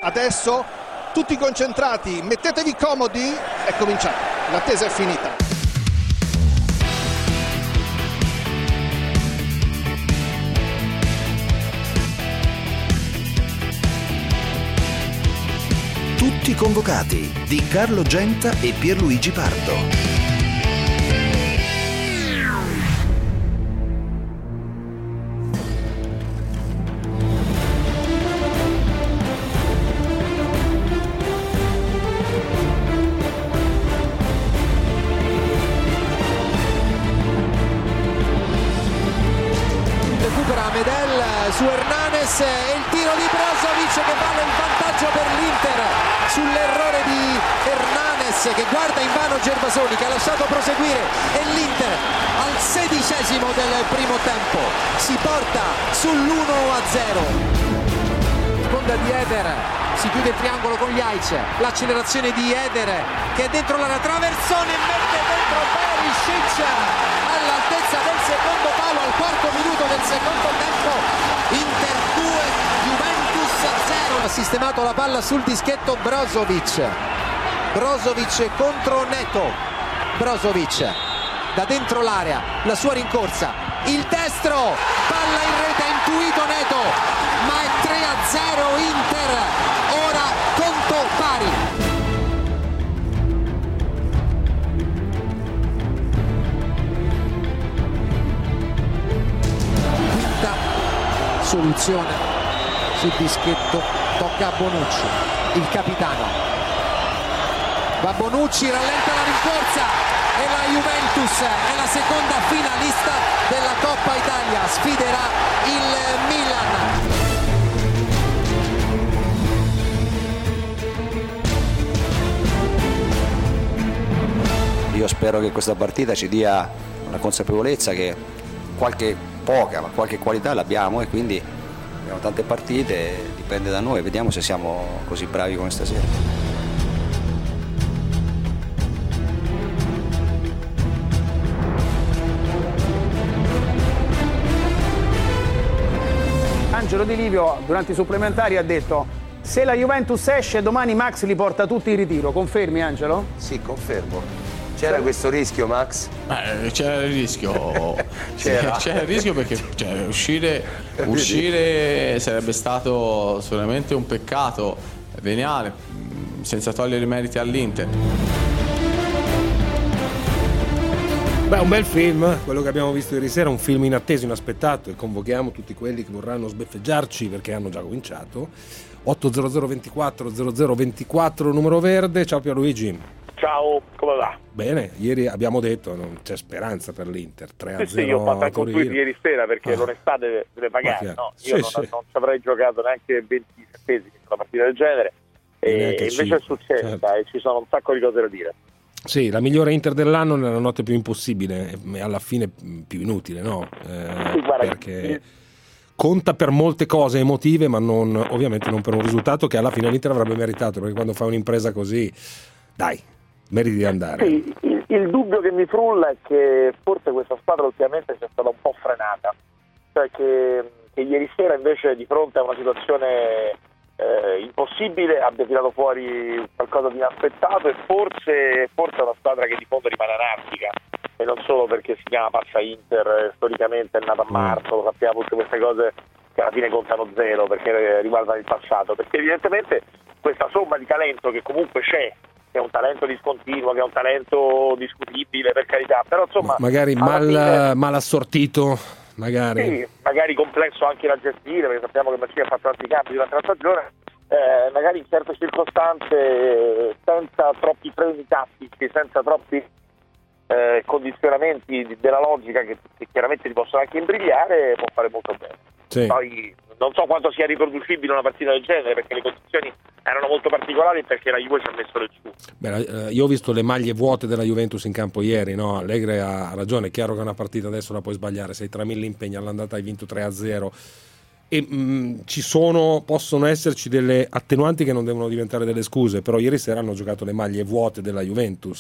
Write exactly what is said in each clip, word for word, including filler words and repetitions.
Adesso tutti concentrati, mettetevi comodi, è cominciato, l'attesa è finita. Tutti convocati di Carlo Genta e Pierluigi Pardo. Su Hernanes e il tiro di Brozovic che vale il vantaggio per l'Inter sull'errore di Hernanes che guarda invano Gervasoni che ha lasciato proseguire e l'Inter al sedicesimo del primo tempo si porta sull'uno a zero. Sponda di Eder, si chiude il triangolo con Jaic, l'accelerazione di Eder che è dentro l'area, traversone e mette dentro Perisic all'altezza del secondo palo al quarto minuto del secondo tempo. Inter due, Juventus zero. Ha sistemato la palla sul dischetto Brozovic. Brozovic contro Neto. Brozovic da dentro l'area, la sua rincorsa, il destro, palla in rete, ha intuito Neto, ma è tre a zero Inter. Ora conto pari. Soluzione sul dischetto, tocca a Bonucci, il capitano. Va Bonucci, rallenta la rincorsa e la Juventus è la seconda finalista della Coppa Italia, sfiderà il Milan. Io spero che questa partita ci dia una consapevolezza che qualche poca ma qualche qualità l'abbiamo e quindi abbiamo tante partite, dipende da noi, vediamo se siamo così bravi come stasera. Angelo Di Livio durante i supplementari ha detto: se la Juventus esce domani Max li porta tutti in ritiro, confermi Angelo? Sì, confermo. C'era questo rischio, Max? Eh, c'era il rischio. c'era. c'era il rischio perché cioè, uscire, uscire sarebbe stato sicuramente un peccato veniale, senza togliere i meriti all'Inter. Beh, un bel film, quello che abbiamo visto ieri sera, un film inatteso, inaspettato, e convochiamo tutti quelli che vorranno sbeffeggiarci perché hanno già cominciato. otto zero zero ventiquattro zero zero ventiquattro numero verde. Ciao Pierluigi. Ciao, come va? Bene, ieri abbiamo detto non c'è speranza per l'Inter, tre a zero. Sì, sì, io ho fatto anche un tweet ieri sera perché ah. l'onestà deve, deve pagare, no? Io sì, non, sì. non ci avrei giocato neanche venti settesimi in una partita del genere e, e invece cinque, è successo, certo. E ci sono un sacco di cose da dire. Sì, la migliore Inter dell'anno nella notte più impossibile e alla fine più inutile, no? Eh, sì, guarda, perché conta per molte cose emotive, ma non, ovviamente non per un risultato che alla fine l'Inter avrebbe meritato, perché quando fa un'impresa così, dai, meriti di andare. Sì, il, il dubbio che mi frulla è che forse questa squadra ultimamente sia stata un po' frenata, cioè che, che ieri sera invece di fronte a una situazione eh, impossibile abbia tirato fuori qualcosa di inaspettato e forse, forse è una squadra che di fondo rimane anarchica e non solo perché si chiama Passa Inter, storicamente è nata a marzo, lo sappiamo, tutte queste cose che alla fine contano zero perché riguardano il passato, perché evidentemente questa somma di talento che comunque c'è, che è un talento discontinuo, che è un talento discutibile per carità, però insomma magari mal, fine, mal assortito, magari sì, magari complesso anche da gestire, perché sappiamo che Mancini ha fatto tanti cambi durante la stagione, eh, magari in certe circostanze senza troppi freni tattici, senza troppi eh, condizionamenti della logica che, che chiaramente ti possono anche imbrigliare, può fare molto bene. Sì. Poi non so quanto sia riproducibile una partita del genere perché le condizioni erano molto particolari, perché la Juve ci ha messo le giù. Beh, io ho visto le maglie vuote della Juventus in campo ieri, no? Allegri ha ragione, è chiaro che una partita adesso la puoi sbagliare, sei tra mille impegni, all'andata hai vinto tre a zero e mh, ci sono, possono esserci delle attenuanti che non devono diventare delle scuse, però ieri sera hanno giocato le maglie vuote della Juventus.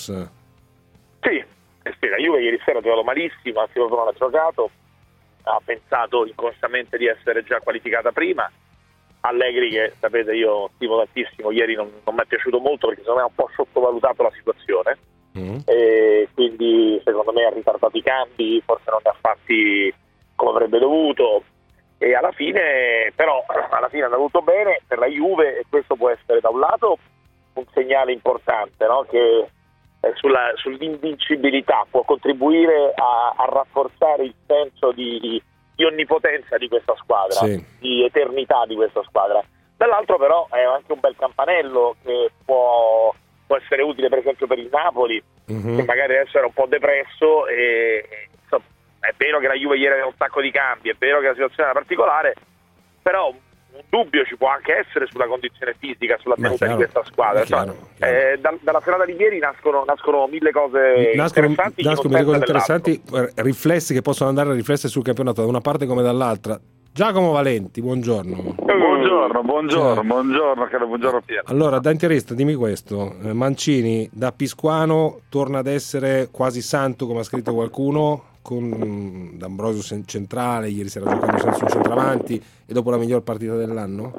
Sì, eh sì, la Juve ieri sera ha giocato malissimo, anzi proprio non ha giocato, ha pensato inconsciamente di essere già qualificata prima, Allegri, che sapete io stimo tantissimo, ieri non, non mi è piaciuto molto perché secondo me ha un po' sottovalutato la situazione, mm. e quindi secondo me ha ritardato i cambi, forse non ne ha fatti come avrebbe dovuto, e alla fine però alla fine è andato tutto bene per la Juve, e questo può essere da un lato un segnale importante, no? Che eh, sulla, sull'invincibilità può contribuire a, a rafforzare il senso di, di onnipotenza di questa squadra, sì. di eternità di questa squadra. Dall'altro però è anche un bel campanello che può, può essere utile per esempio per il Napoli, mm-hmm. che magari adesso era un po' depresso, e insomma, è vero che la Juve ieri aveva un sacco di cambi, è vero che la situazione era particolare, però un dubbio ci può anche essere sulla condizione fisica, sulla tenuta di questa squadra. Chiaro, cioè, chiaro. Eh, da, dalla serata di ieri nascono, nascono mille cose nascono, interessanti, nascono mille cose interessanti, riflessi che possono andare a riflessi sul campionato da una parte come dall'altra. Giacomo Valenti, buongiorno. Buongiorno, buongiorno, cioè, buongiorno, caro, buongiorno Piero. Allora, da interista, dimmi questo, Mancini da Pisquano torna ad essere quasi santo, come ha scritto qualcuno, con D'Ambrosio centrale, ieri sera giocando senza un centravanti, e dopo la miglior partita dell'anno?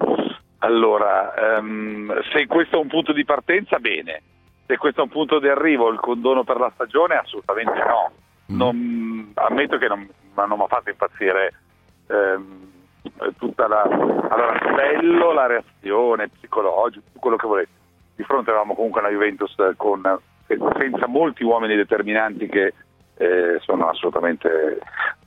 Allora, um, se questo è un punto di partenza, bene. Se questo è un punto di arrivo, il condono per la stagione, assolutamente no. Mm. Non, ammetto che non, non mi ha fatto impazzire ehm, tutta la... Allora, bello la reazione psicologica, tutto quello che volete. Di fronte avevamo comunque una Juventus con, senza molti uomini determinanti che Eh, sono assolutamente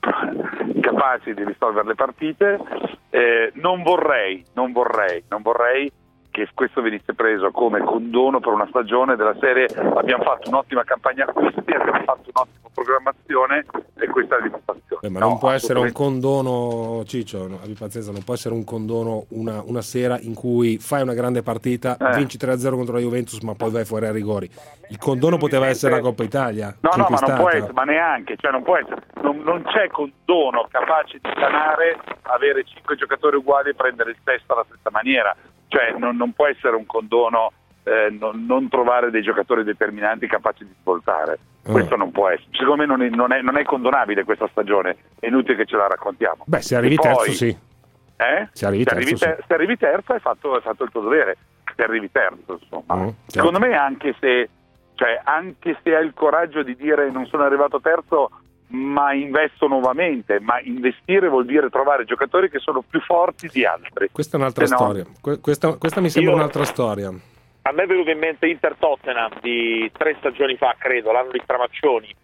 capaci di risolvere le partite. Eh, non vorrei, non vorrei, non vorrei che questo venisse preso come condono per una stagione della serie. Abbiamo fatto un'ottima campagna acquisti, abbiamo fatto un'ottima programmazione, e questa è la dimostrazione. Eh, ma no, non può essere un condono, Ciccio, no, abbi pazienza, non può essere un condono una, una sera in cui fai una grande partita, eh. vinci tre a zero contro la Juventus, ma poi vai fuori a rigori. Il condono poteva essere la Coppa Italia. No, no, ma non può essere, ma neanche, cioè non può essere, non, non c'è condono capace di sanare avere cinque giocatori uguali e prendere il testo alla stessa maniera. Cioè non, non può essere un condono eh, non, non trovare dei giocatori determinanti capaci di svoltare. Oh. Questo non può essere. Secondo me non è, non, è, non è condonabile questa stagione, è inutile che ce la raccontiamo. Beh, se arrivi e terzo poi, sì. Eh? Se arrivi se terzo, arrivi, ter- sì. se arrivi terzo hai fatto, hai fatto il tuo dovere. Se arrivi terzo, insomma. Oh, certo. Secondo me anche se, cioè, anche se hai il coraggio di dire non sono arrivato terzo, ma investo nuovamente, ma investire vuol dire trovare giocatori che sono più forti di altri. Questa è un'altra se storia. No... Questa, questa mi sembra Io... un'altra storia. A me è venuto in mente Inter-Tottenham di tre stagioni fa, credo, l'anno di Stramaccioni,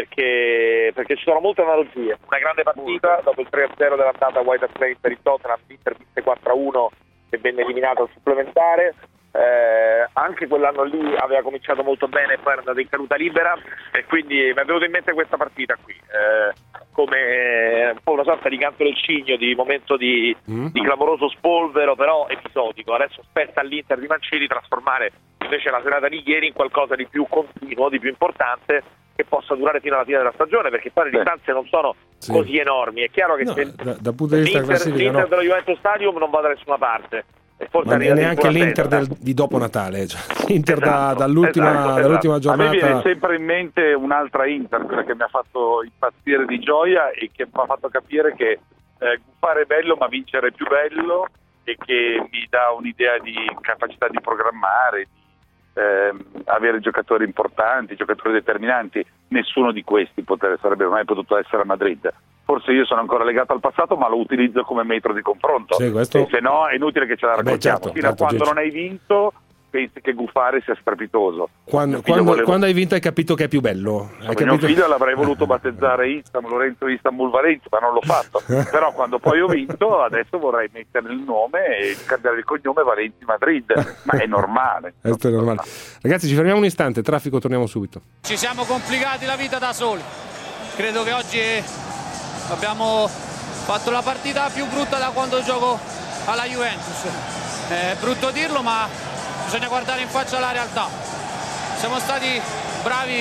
perché, perché ci sono molte analogie. Una grande partita, dopo il tre a zero dell'andata White Hart Lane per il Tottenham, l'Inter vinse quattro a uno e venne eliminato al supplementare. Eh, anche quell'anno lì aveva cominciato molto bene e poi era andato in caduta libera, e quindi mi è venuta in mente questa partita qui eh, come un po' una sorta di canto del cigno, di momento di, mm. di clamoroso spolvero, però episodico. Adesso spetta all'Inter di Mancini trasformare invece la serata di ieri in qualcosa di più continuo, di più importante, che possa durare fino alla fine della stagione, perché poi le distanze non sono sì. così enormi. È chiaro che no, se da, da punto di vista l'Inter, l'Inter no. dello Juventus Stadium non va da nessuna parte. Ma neanche l'Inter del, di dopo Natale, cioè, l'Inter esatto, da, dall'ultima, esatto, dall'ultima esatto. giornata. A me viene sempre in mente un'altra Inter, quella che mi ha fatto impazzire di gioia e che mi ha fatto capire che eh, fare è bello ma vincere è più bello, e che mi dà un'idea di capacità di programmare, di eh, avere giocatori importanti, giocatori determinanti. Nessuno di questi potere, sarebbe mai potuto essere a Madrid. Forse io sono ancora legato al passato, ma lo utilizzo come metro di confronto. Sì, questo... e se no è inutile che ce la raccontiamo. Beh, certo, Fino certo, a quando Gigi. non hai vinto pensi che gufare sia strepitoso. Quando, quando, volevo... quando hai vinto hai capito che è più bello. Hai mio capito... figlio l'avrei voluto battezzare Istanbul, Lorenzo Istanbul Valencia, ma non l'ho fatto. Però quando poi ho vinto adesso vorrei mettere il nome e cambiare il cognome Valenti Madrid, ma è normale. È normale. Ragazzi, ci fermiamo un istante, traffico, torniamo subito. Ci siamo complicati la vita da soli. Credo che oggi abbiamo fatto la partita più brutta da quando gioco alla Juventus. È brutto dirlo, ma bisogna guardare in faccia la realtà. Siamo stati bravi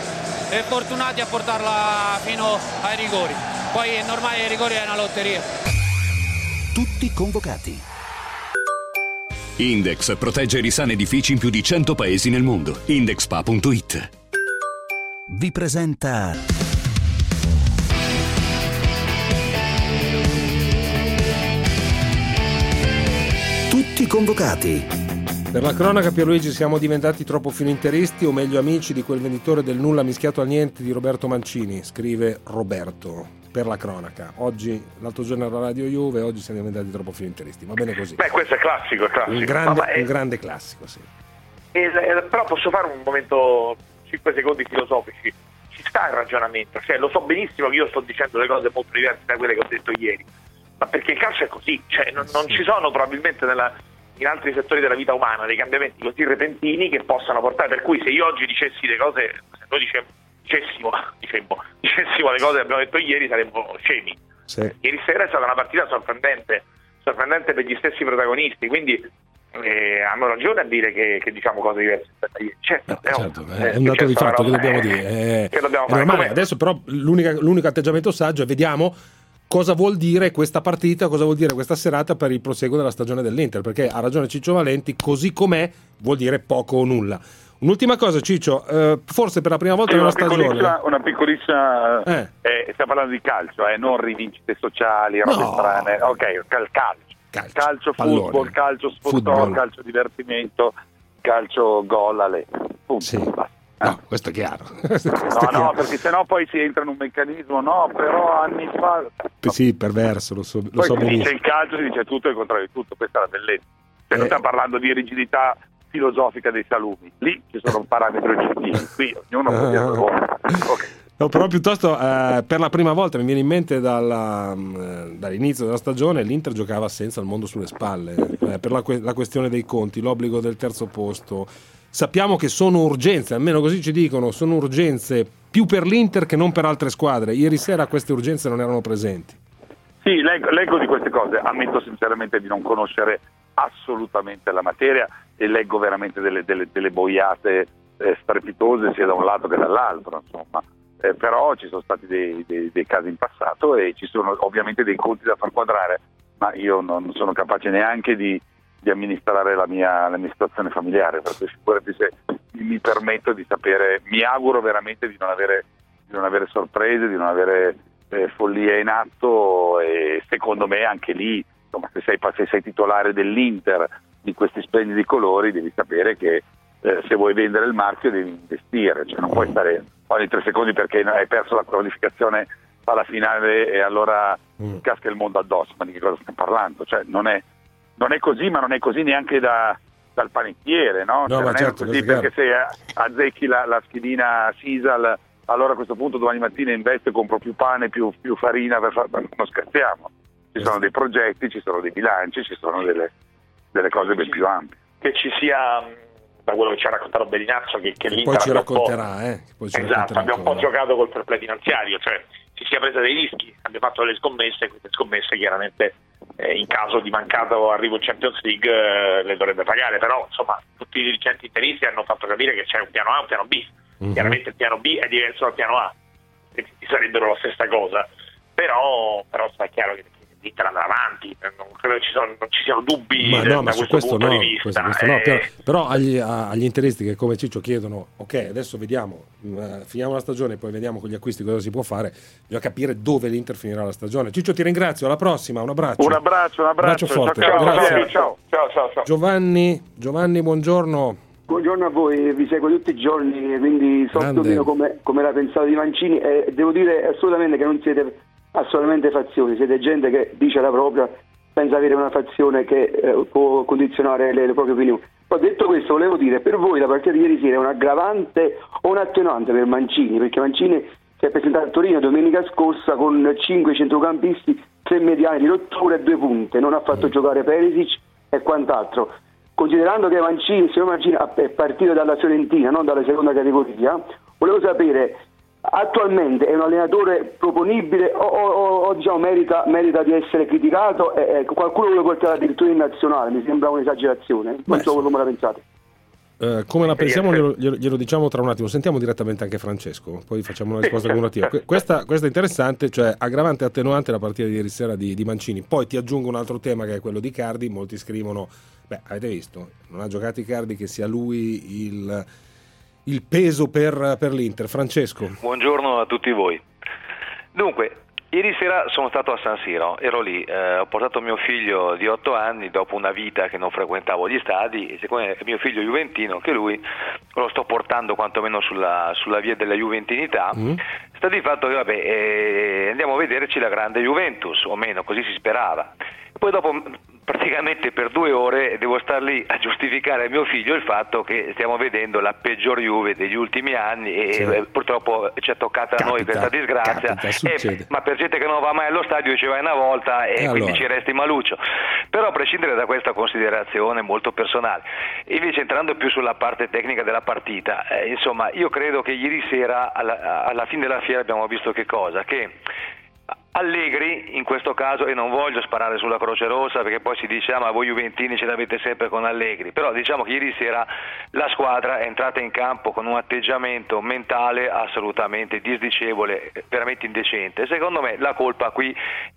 e fortunati a portarla fino ai rigori. Poi è normale, i rigori è una lotteria. Tutti convocati. Index protegge i risani edifici in più di cento paesi nel mondo. Indexpa punto it vi presenta convocati. Per la cronaca, Pierluigi, siamo diventati troppo fininteristi o meglio amici di quel venditore del nulla mischiato al niente di Roberto Mancini, scrive Roberto. Per la cronaca, oggi l'altro giorno era Radio Juve, oggi siamo diventati troppo fininteristi, va bene così. Beh, questo è classico, è classico. Un grande, Ma, ma è... un grande classico, sì. E, e, però posso fare un momento, cinque secondi filosofici. Ci sta il ragionamento, cioè lo so benissimo che io sto dicendo le cose molto diverse da quelle che ho detto ieri, ma perché il calcio è così, cioè non, non ci sono probabilmente nella, in altri settori della vita umana dei cambiamenti così repentini che possano portare, per cui se io oggi dicessi le cose, se noi dicevamo, dicessimo, dicemmo, dicessimo le cose che abbiamo detto ieri saremmo scemi. Sì. Ieri sera è stata una partita sorprendente, sorprendente per gli stessi protagonisti, quindi eh, hanno ragione a dire che, che diciamo cose diverse rispetto a ieri. Certo, No, è, certo, un, è un dato di fatto che dobbiamo eh, dire. È, che dobbiamo è fare. normale. Come... Adesso però l'unica, l'unico atteggiamento saggio è vediamo cosa vuol dire questa partita, cosa vuol dire questa serata per il proseguo della stagione dell'Inter, perché ha ragione Ciccio Valenti, così com'è vuol dire poco o nulla. Un'ultima cosa, Ciccio, eh, forse per la prima volta sì, nella una stagione piccolissima, una piccolissima eh. eh, stiamo parlando di calcio, eh, non rivincite sociali, robe No. strane. Ok, cal- calcio. Calcio, Calcio, pallone. football, calcio sport, Football. calcio divertimento, calcio gol alle. Punto. Sì. Basta. No, questo è chiaro. Questo è No, no, chiaro. perché sennò poi si entra in un meccanismo, no, però anni fa... Sì, perverso, lo so, lo Poi so si dice benissimo. il calcio, si dice tutto e il contrario di tutto, questa è la bellezza. Cioè, Eh. non stiamo parlando di rigidità filosofica dei salumi, lì ci sono un parametro oggettivo, qui ognuno può dire quello che vuole. Ok. No, però piuttosto eh, per la prima volta mi viene in mente dalla, eh, dall'inizio della stagione l'Inter giocava senza il mondo sulle spalle, eh, per la, que- la questione dei conti, l'obbligo del terzo posto. Sappiamo che sono urgenze, almeno così ci dicono, sono urgenze più per l'Inter che non per altre squadre. Ieri sera queste urgenze non erano presenti. Sì, leggo, leggo di queste cose, ammetto sinceramente di non conoscere assolutamente la materia e leggo veramente delle, delle, delle boiate eh, strepitose sia da un lato che dall'altro, insomma. Eh, però ci sono stati dei, dei, dei casi in passato e ci sono ovviamente dei conti da far quadrare, ma io non sono capace neanche di, di amministrare la mia, la mia situazione familiare, perché figurati se mi permetto di sapere, mi auguro veramente di non avere, di non avere sorprese, di non avere eh, follia in atto, e secondo me anche lì, insomma, se sei, se sei titolare dell'Inter di questi splendidi colori devi sapere che eh, se vuoi vendere il marchio devi investire, cioè non puoi stare ogni tre secondi perché hai perso la qualificazione alla finale e allora mm. casca il mondo addosso. Ma di che cosa stiamo parlando? Cioè non è, non è così, ma non è così neanche da, dal panettiere, no? No, cioè, ma non certo, è così chiaro. perché se azzecchi la, la schedina Sisal allora a questo punto domani mattina investo e compro più pane, più, più farina per far... non scherziamo, ci sono dei progetti, ci sono dei bilanci, ci sono delle, delle cose ben più ampie. Che ci sia, da quello che ci ha raccontato Bellinazzo, che, che l'Inter Poi ci abbia un po'- racconterà, eh? Poi ci esatto, racconterà abbia un po' ancora. giocato col fair play finanziario, cioè si sia presa dei rischi, abbia fatto delle scommesse, queste scommesse chiaramente eh, in caso di mancato arrivo in Champions League eh, le dovrebbe pagare, però insomma tutti i dirigenti interisti hanno fatto capire che c'è un piano A e un piano B, Mhm. chiaramente il piano B è diverso dal piano A, sarebbero la stessa cosa, però, però sta chiaro che l'Inter andrà avanti, non credo che ci, sono, non ci siano dubbi Ma da, no, ma da su questo questo punto no, di vista. questo, questo no, Eh, però, però agli, a- agli interisti che come Ciccio chiedono ok adesso vediamo, mh, finiamo la stagione poi vediamo con gli acquisti cosa si può fare, bisogna capire dove l'Inter finirà la stagione. Ciccio, ti ringrazio, alla prossima, un abbraccio. Un abbraccio, un abbraccio, forte, ciao, ciao, grazie. ciao, ciao, ciao, ciao. Giovanni, Giovanni, buongiorno. Buongiorno a voi, vi seguo tutti i giorni, quindi so Grande. più o meno come, come la pensate di Mancini e devo dire assolutamente che non siete assolutamente fazioni, siete gente che dice la propria senza avere una fazione che eh, può condizionare le, le proprie opinioni. Poi detto questo volevo dire, per voi la partita di ieri sera è un aggravante o un attenuante per Mancini, perché Mancini si è presentato a Torino domenica scorsa con cinque centrocampisti, tre mediani di rottura e due punte, non ha fatto Mm. giocare Perisic e quant'altro. Considerando che Mancini, il signor Mancini è partito dalla Fiorentina, non dalla seconda categoria, volevo sapere, attualmente è un allenatore proponibile o, o, o diciamo, merita, merita di essere criticato e, e qualcuno lo porterà addirittura in nazionale, mi sembra un'esagerazione, non Beh, so come la pensate. Eh, come la pensiamo glielo, glielo- glielo diciamo tra un attimo, sentiamo direttamente anche Francesco, poi facciamo una risposta cumulativa. Que- Questa, questa è interessante, cioè aggravante e attenuante la partita di ieri sera di, di Mancini. Poi ti aggiungo un altro tema che è quello di Icardi, molti scrivono, beh avete visto, non ha giocato Icardi, che sia lui il, il peso per, per l'Inter. Francesco. Buongiorno a tutti voi. Dunque, Ieri sera sono stato a San Siro, ero lì, eh, ho portato mio figlio di otto anni dopo una vita che non frequentavo gli stadi, e siccome è mio figlio juventino, che lui lo sto portando quantomeno sulla, sulla via della juventinità, mm. sta di fatto che vabbè, eh, andiamo a vederci la grande Juventus, o meno, così si sperava. Poi dopo praticamente per due ore devo star lì a giustificare a mio figlio il fatto che stiamo vedendo la peggior Juve degli ultimi anni e sì. purtroppo ci è toccata capita, a noi questa disgrazia, capita, eh, ma per gente che non va mai allo stadio ci vai una volta e, e quindi allora. ci resti maluccio. Però a prescindere da questa considerazione molto personale, invece entrando più sulla parte tecnica della partita, eh, insomma io credo che ieri sera alla, alla fine della fiera abbiamo visto che cosa? Che Allegri in questo caso, e non voglio sparare sulla Croce Rossa perché poi si dice ah, ma voi juventini ce l'avete sempre con Allegri, però diciamo che ieri sera la squadra è entrata in campo con un atteggiamento mentale assolutamente disdicevole, veramente indecente. Secondo me la colpa qui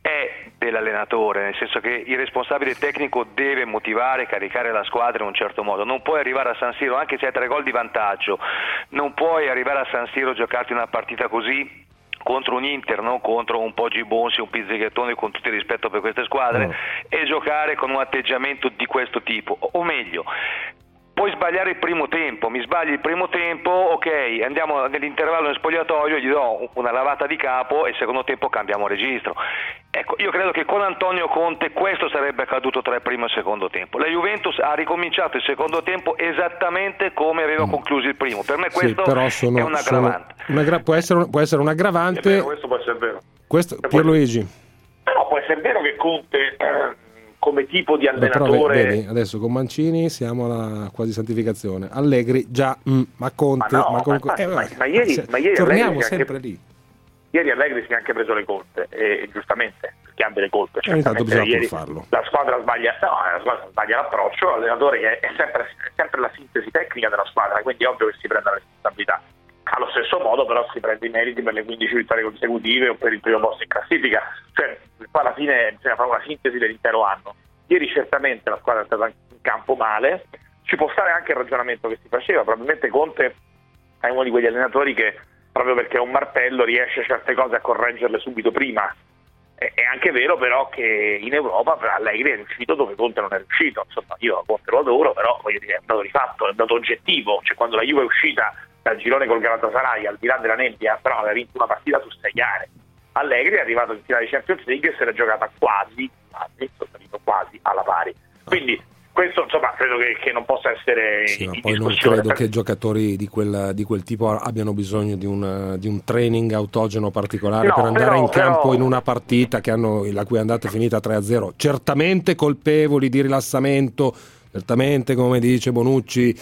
è dell'allenatore, nel senso che il responsabile tecnico deve motivare, caricare la squadra in un certo modo. Non puoi arrivare a San Siro, anche se hai tre gol di vantaggio, non puoi arrivare a San Siro, giocarti una partita così contro un Inter, non contro un Poggi Bonsi, un Pizzighettone, con tutto il rispetto per queste squadre, oh. e giocare con un atteggiamento di questo tipo, o meglio, puoi sbagliare il primo tempo, mi sbagli il primo tempo, ok, andiamo nell'intervallo nel spogliatoio, gli do una lavata di capo e il secondo tempo cambiamo registro. Ecco, io credo che con Antonio Conte questo sarebbe accaduto tra il primo e il secondo tempo. La Juventus ha ricominciato il secondo tempo esattamente come aveva mm. concluso il primo. Per me questo sì, però sono, è un aggravante. Una gra- può, essere, può essere un aggravante. Vero, questo può essere vero. Questo, Pierluigi. No, può essere vero che Conte eh, come tipo di Beh, allenatore... Però, vedi, adesso con Mancini siamo alla quasi santificazione. Allegri già, mm, ma Conte... Ma, no, ma, comunque, ma, eh, ma, ma ieri, se, ma ieri torniamo sempre anche... lì. Ieri Allegri si è anche preso le colpe, e, e giustamente, perché ha delle colpe. E intanto bisogna ieri farlo. La squadra sbaglia, no, la squadra sbaglia l'approccio, l'allenatore è, è, sempre, è sempre la sintesi tecnica della squadra, quindi è ovvio che si prenda la responsabilità. Allo stesso modo però si prende i meriti per le quindici vittorie consecutive o per il primo posto in classifica, cioè poi alla fine bisogna fare una sintesi dell'intero anno. Ieri certamente la squadra è stata in campo male, ci può stare anche il ragionamento che si faceva, probabilmente Conte è uno di quegli allenatori che proprio perché è un martello riesce certe cose a correggerle subito prima. È anche vero però che in Europa Allegri è riuscito dove Conte non è riuscito. Insomma, io Conte lo adoro, però voglio dire, è un dato di fatto, è un dato oggettivo. Cioè, quando la Juve è uscita dal girone col Galatasaray, al di là della nebbia, però aveva vinto una partita su sei gare. Allegri è arrivato in finale di Champions League e se l'è giocata quasi, quasi, quasi alla pari. Quindi questo insomma credo che, che non possa essere sì, in, ma in poi discussione. Non credo che giocatori di quel, di quel tipo abbiano bisogno di un, di un training autogeno particolare no, per andare però, in campo però... in una partita che hanno, la cui andata è finita tre a zero. Certamente colpevoli di rilassamento, certamente come dice Bonucci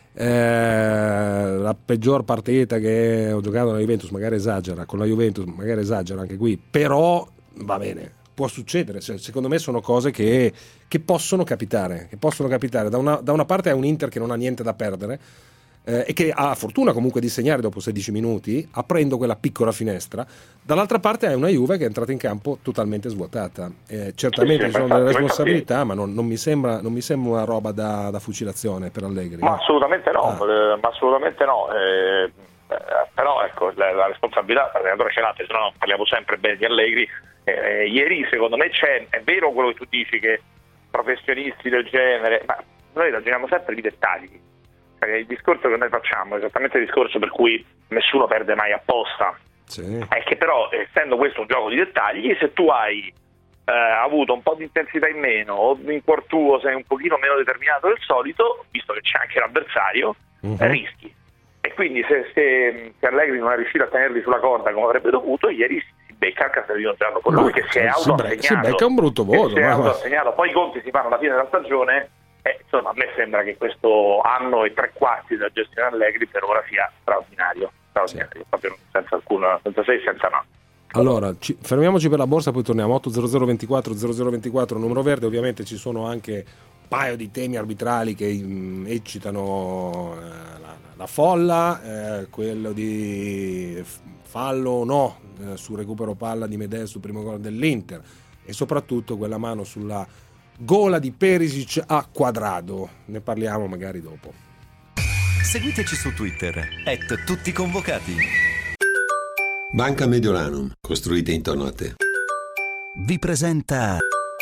eh, la peggior partita che ho giocato nella Juventus, magari esagera, con la Juventus magari esagera anche qui, però va bene. Può succedere, secondo me sono cose che, che possono capitare, che possono capitare. Da una, da una parte è un Inter che non ha niente da perdere eh, e che ha la fortuna comunque di segnare dopo sedici minuti, aprendo quella piccola finestra. Dall'altra parte è una Juve che è entrata in campo totalmente svuotata. Eh, certamente sì, sì, ci sono delle responsabilità, sì. ma non, non, mi sembra, non mi sembra una roba da, da fucilazione per Allegri. Ma assolutamente no, ah. eh, ma assolutamente no. Eh, eh, però ecco, la, la responsabilità l'allenatore ce l'ha, se no non parliamo sempre bene di Allegri. Eh, ieri secondo me c'è, è vero quello che tu dici che professionisti del genere, ma noi ragioniamo sempre di dettagli, cioè, il discorso che noi facciamo è esattamente il discorso per cui nessuno perde mai apposta, sì. È che però essendo questo un gioco di dettagli, se tu hai eh, avuto un po' di intensità in meno o in cuor tuo sei un pochino meno determinato del solito, visto che c'è anche l'avversario, uh-huh. eh, rischi, e quindi se, se, se Allegri non è riuscito a tenerli sulla corda come avrebbe dovuto, ieri becca il Castellino Giallo con lui, che si è autoassegnato, si becca un brutto voto, si è ma... autoassegnato. Poi i conti si fanno alla fine della stagione e insomma a me sembra che questo anno e tre quarti della gestione Allegri per ora sia straordinario, straordinario sì. Proprio senza alcuna, senza se e senza no. Allora, ci, fermiamoci per la borsa, poi torniamo. Otto zero zero ventiquattro zero zero ventiquattro numero verde. Ovviamente ci sono anche un paio di temi arbitrali che mh, eccitano eh, la, la folla, eh, quello di fallo o no eh, sul recupero palla di Medel sul primo gol dell'Inter, e soprattutto quella mano sulla gola di Perisic a Quadrado. Ne parliamo magari dopo. Seguiteci su Twitter at tutti convocati. Banca Mediolanum, costruite intorno a te. Vi presenta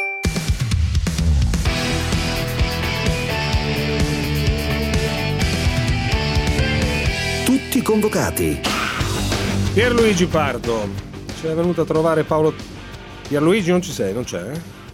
Tutti convocati. Pierluigi Pardo ci è venuto a trovare Paolo. Pierluigi, non ci sei? Non c'è?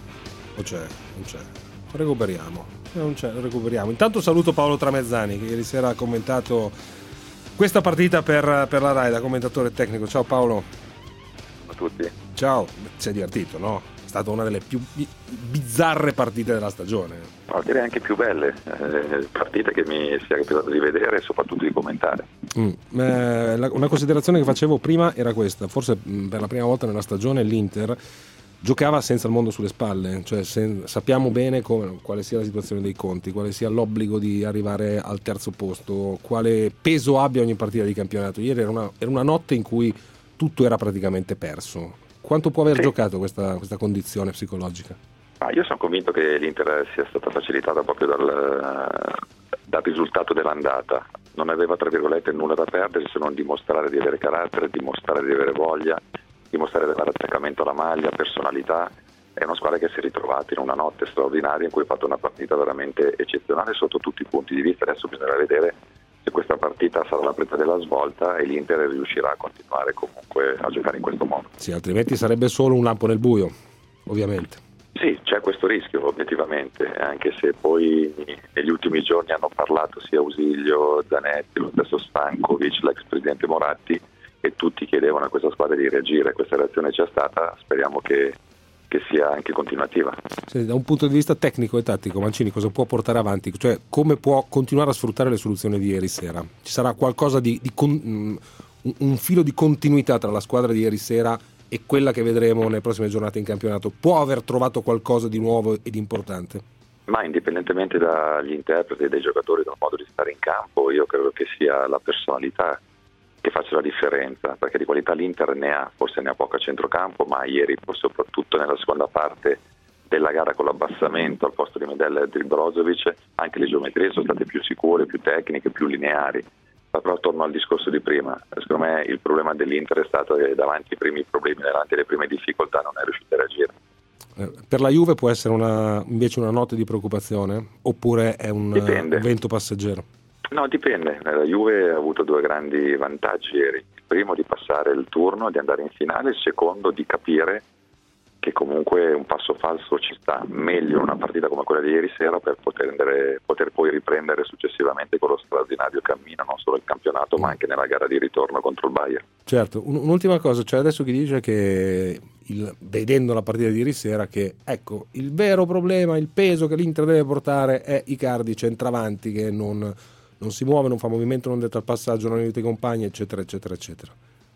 O c'è? Non c'è. Recuperiamo. Non c'è, lo recuperiamo. Intanto saluto Paolo Tramezzani, che ieri sera ha commentato questa partita per, per la Rai da commentatore tecnico. Ciao Paolo. Ciao a tutti. Ciao, si è divertito, no? È stata una delle più bizzarre partite della stagione. No, direi anche più belle, eh, partite che mi sia capitato di vedere e soprattutto di commentare. Mm. Eh, la, una considerazione che facevo prima era questa: forse mh, per la prima volta nella stagione l'Inter giocava senza il mondo sulle spalle, cioè sen- sappiamo bene come, quale sia la situazione dei conti, quale sia l'obbligo di arrivare al terzo posto, quale peso abbia ogni partita di campionato. Ieri era una, era una notte in cui tutto era praticamente perso. Quanto può aver sì. giocato questa, questa condizione psicologica? Ah, io sono convinto che l'Inter sia stata facilitata proprio dal, dal risultato dell'andata. Non aveva, tra virgolette, nulla da perdere se non dimostrare di avere carattere, dimostrare di avere voglia, dimostrare di avere attaccamento alla maglia, personalità. È una squadra che si è ritrovata in una notte straordinaria in cui ha fatto una partita veramente eccezionale sotto tutti i punti di vista. Adesso bisogna vedere se questa partita sarà la presa della svolta e l'Inter riuscirà a continuare comunque a giocare in questo modo. Sì, altrimenti sarebbe solo un lampo nel buio, ovviamente. Sì, c'è questo rischio obiettivamente, anche se poi negli ultimi giorni hanno parlato sia Ausilio, Zanetti, lo stesso Stankovic, l'ex presidente Moratti, e tutti chiedevano a questa squadra di reagire. Questa reazione c'è stata, speriamo che, che sia anche continuativa. Sì, da un punto di vista tecnico e tattico, Mancini cosa può portare avanti? Cioè, come può continuare a sfruttare le soluzioni di ieri sera? Ci sarà qualcosa di, di con, un filo di continuità tra la squadra di ieri sera e quella che vedremo nelle prossime giornate in campionato? Può aver trovato qualcosa di nuovo e di importante? Ma indipendentemente dagli interpreti e dai giocatori, dal modo di stare in campo, io credo che sia la personalità che faccia la differenza, perché di qualità l'Inter ne ha, forse ne ha poca a centrocampo, ma ieri, soprattutto nella seconda parte della gara con l'abbassamento al posto di Medel e di Brozovic, anche le geometrie sono state più sicure, più tecniche, più lineari. Però torno al discorso di prima, secondo me il problema dell'Inter è stato che davanti ai primi problemi, davanti alle prime difficoltà non è riuscito a reagire. Eh, per la Juve può essere una, invece una nota di preoccupazione, oppure è un, un vento passeggero? No, dipende. La Juve ha avuto due grandi vantaggi ieri. Il primo di passare il turno, di andare in finale, il secondo di capire che comunque un passo falso ci sta, meglio una partita come quella di ieri sera per poter, andare, poter poi riprendere successivamente con lo straordinario cammino non solo il campionato ma anche nella gara di ritorno contro il Bayern. Certo, un'ultima cosa, cioè adesso chi dice che il, vedendo la partita di ieri sera che ecco il vero problema, il peso che l'Inter deve portare è Icardi centravanti che non, non si muove, non fa movimento, non detta il passaggio, non aiuta i compagni, eccetera eccetera eccetera.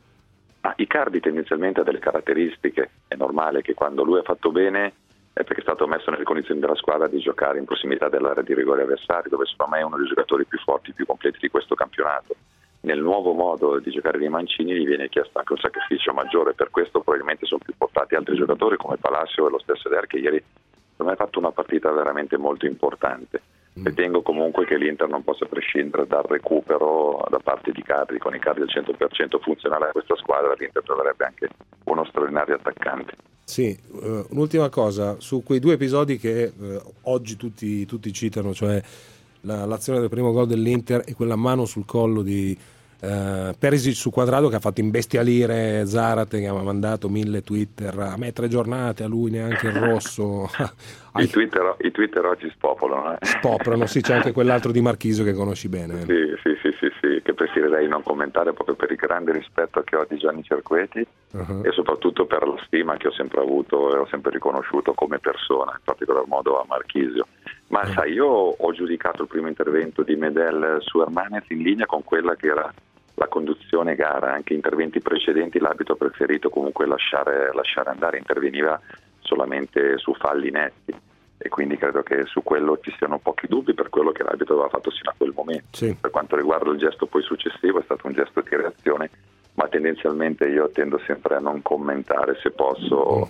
Ah, Icardi tendenzialmente ha delle caratteristiche, è normale che quando lui ha fatto bene è perché è stato messo nelle condizioni della squadra di giocare in prossimità dell'area di rigore avversario, dove secondo me è uno dei giocatori più forti, più completi di questo campionato. Nel nuovo modo di giocare di Mancini gli viene chiesto anche un sacrificio maggiore, per questo probabilmente sono più portati altri giocatori come Palacio e lo stesso Eder, che ieri secondo me ha fatto una partita veramente molto importante. Ritengo comunque che l'Inter non possa prescindere dal recupero da parte di Icardi. Con Icardi al cento per cento funzionale a questa squadra, l'Inter troverebbe anche uno straordinario attaccante. Sì, uh, un'ultima cosa su quei due episodi che uh, oggi tutti, tutti citano, cioè la, l'azione del primo gol dell'Inter e quella mano sul collo di uh, Perisic su Quadrado, che ha fatto imbestialire Zarate, che ha mandato mille Twitter, a me tre giornate, a lui neanche il rosso. I Twitter, I Twitter oggi spopolano. Eh. Spopolano, sì, c'è anche quell'altro di Marchisio che conosci bene. Sì, sì, sì, sì, sì, che preferirei non commentare proprio per il grande rispetto che ho di Gianni Cerqueti uh-huh. e soprattutto per la stima che ho sempre avuto e ho sempre riconosciuto come persona, in particolar modo a Marchisio. Ma uh-huh. sai, io ho giudicato il primo intervento di Medel su Hermanez in linea con quella che era la conduzione gara. Anche interventi precedenti l'arbitro ha preferito comunque lasciare, lasciare andare, interveniva solamente su falli netti e quindi credo che su quello ci siano pochi dubbi per quello che l'arbitro aveva fatto sino a quel momento. Sì. Per quanto riguarda il gesto poi successivo è stato un gesto di reazione, ma tendenzialmente io tendo sempre a non commentare, se posso, uh-huh. gli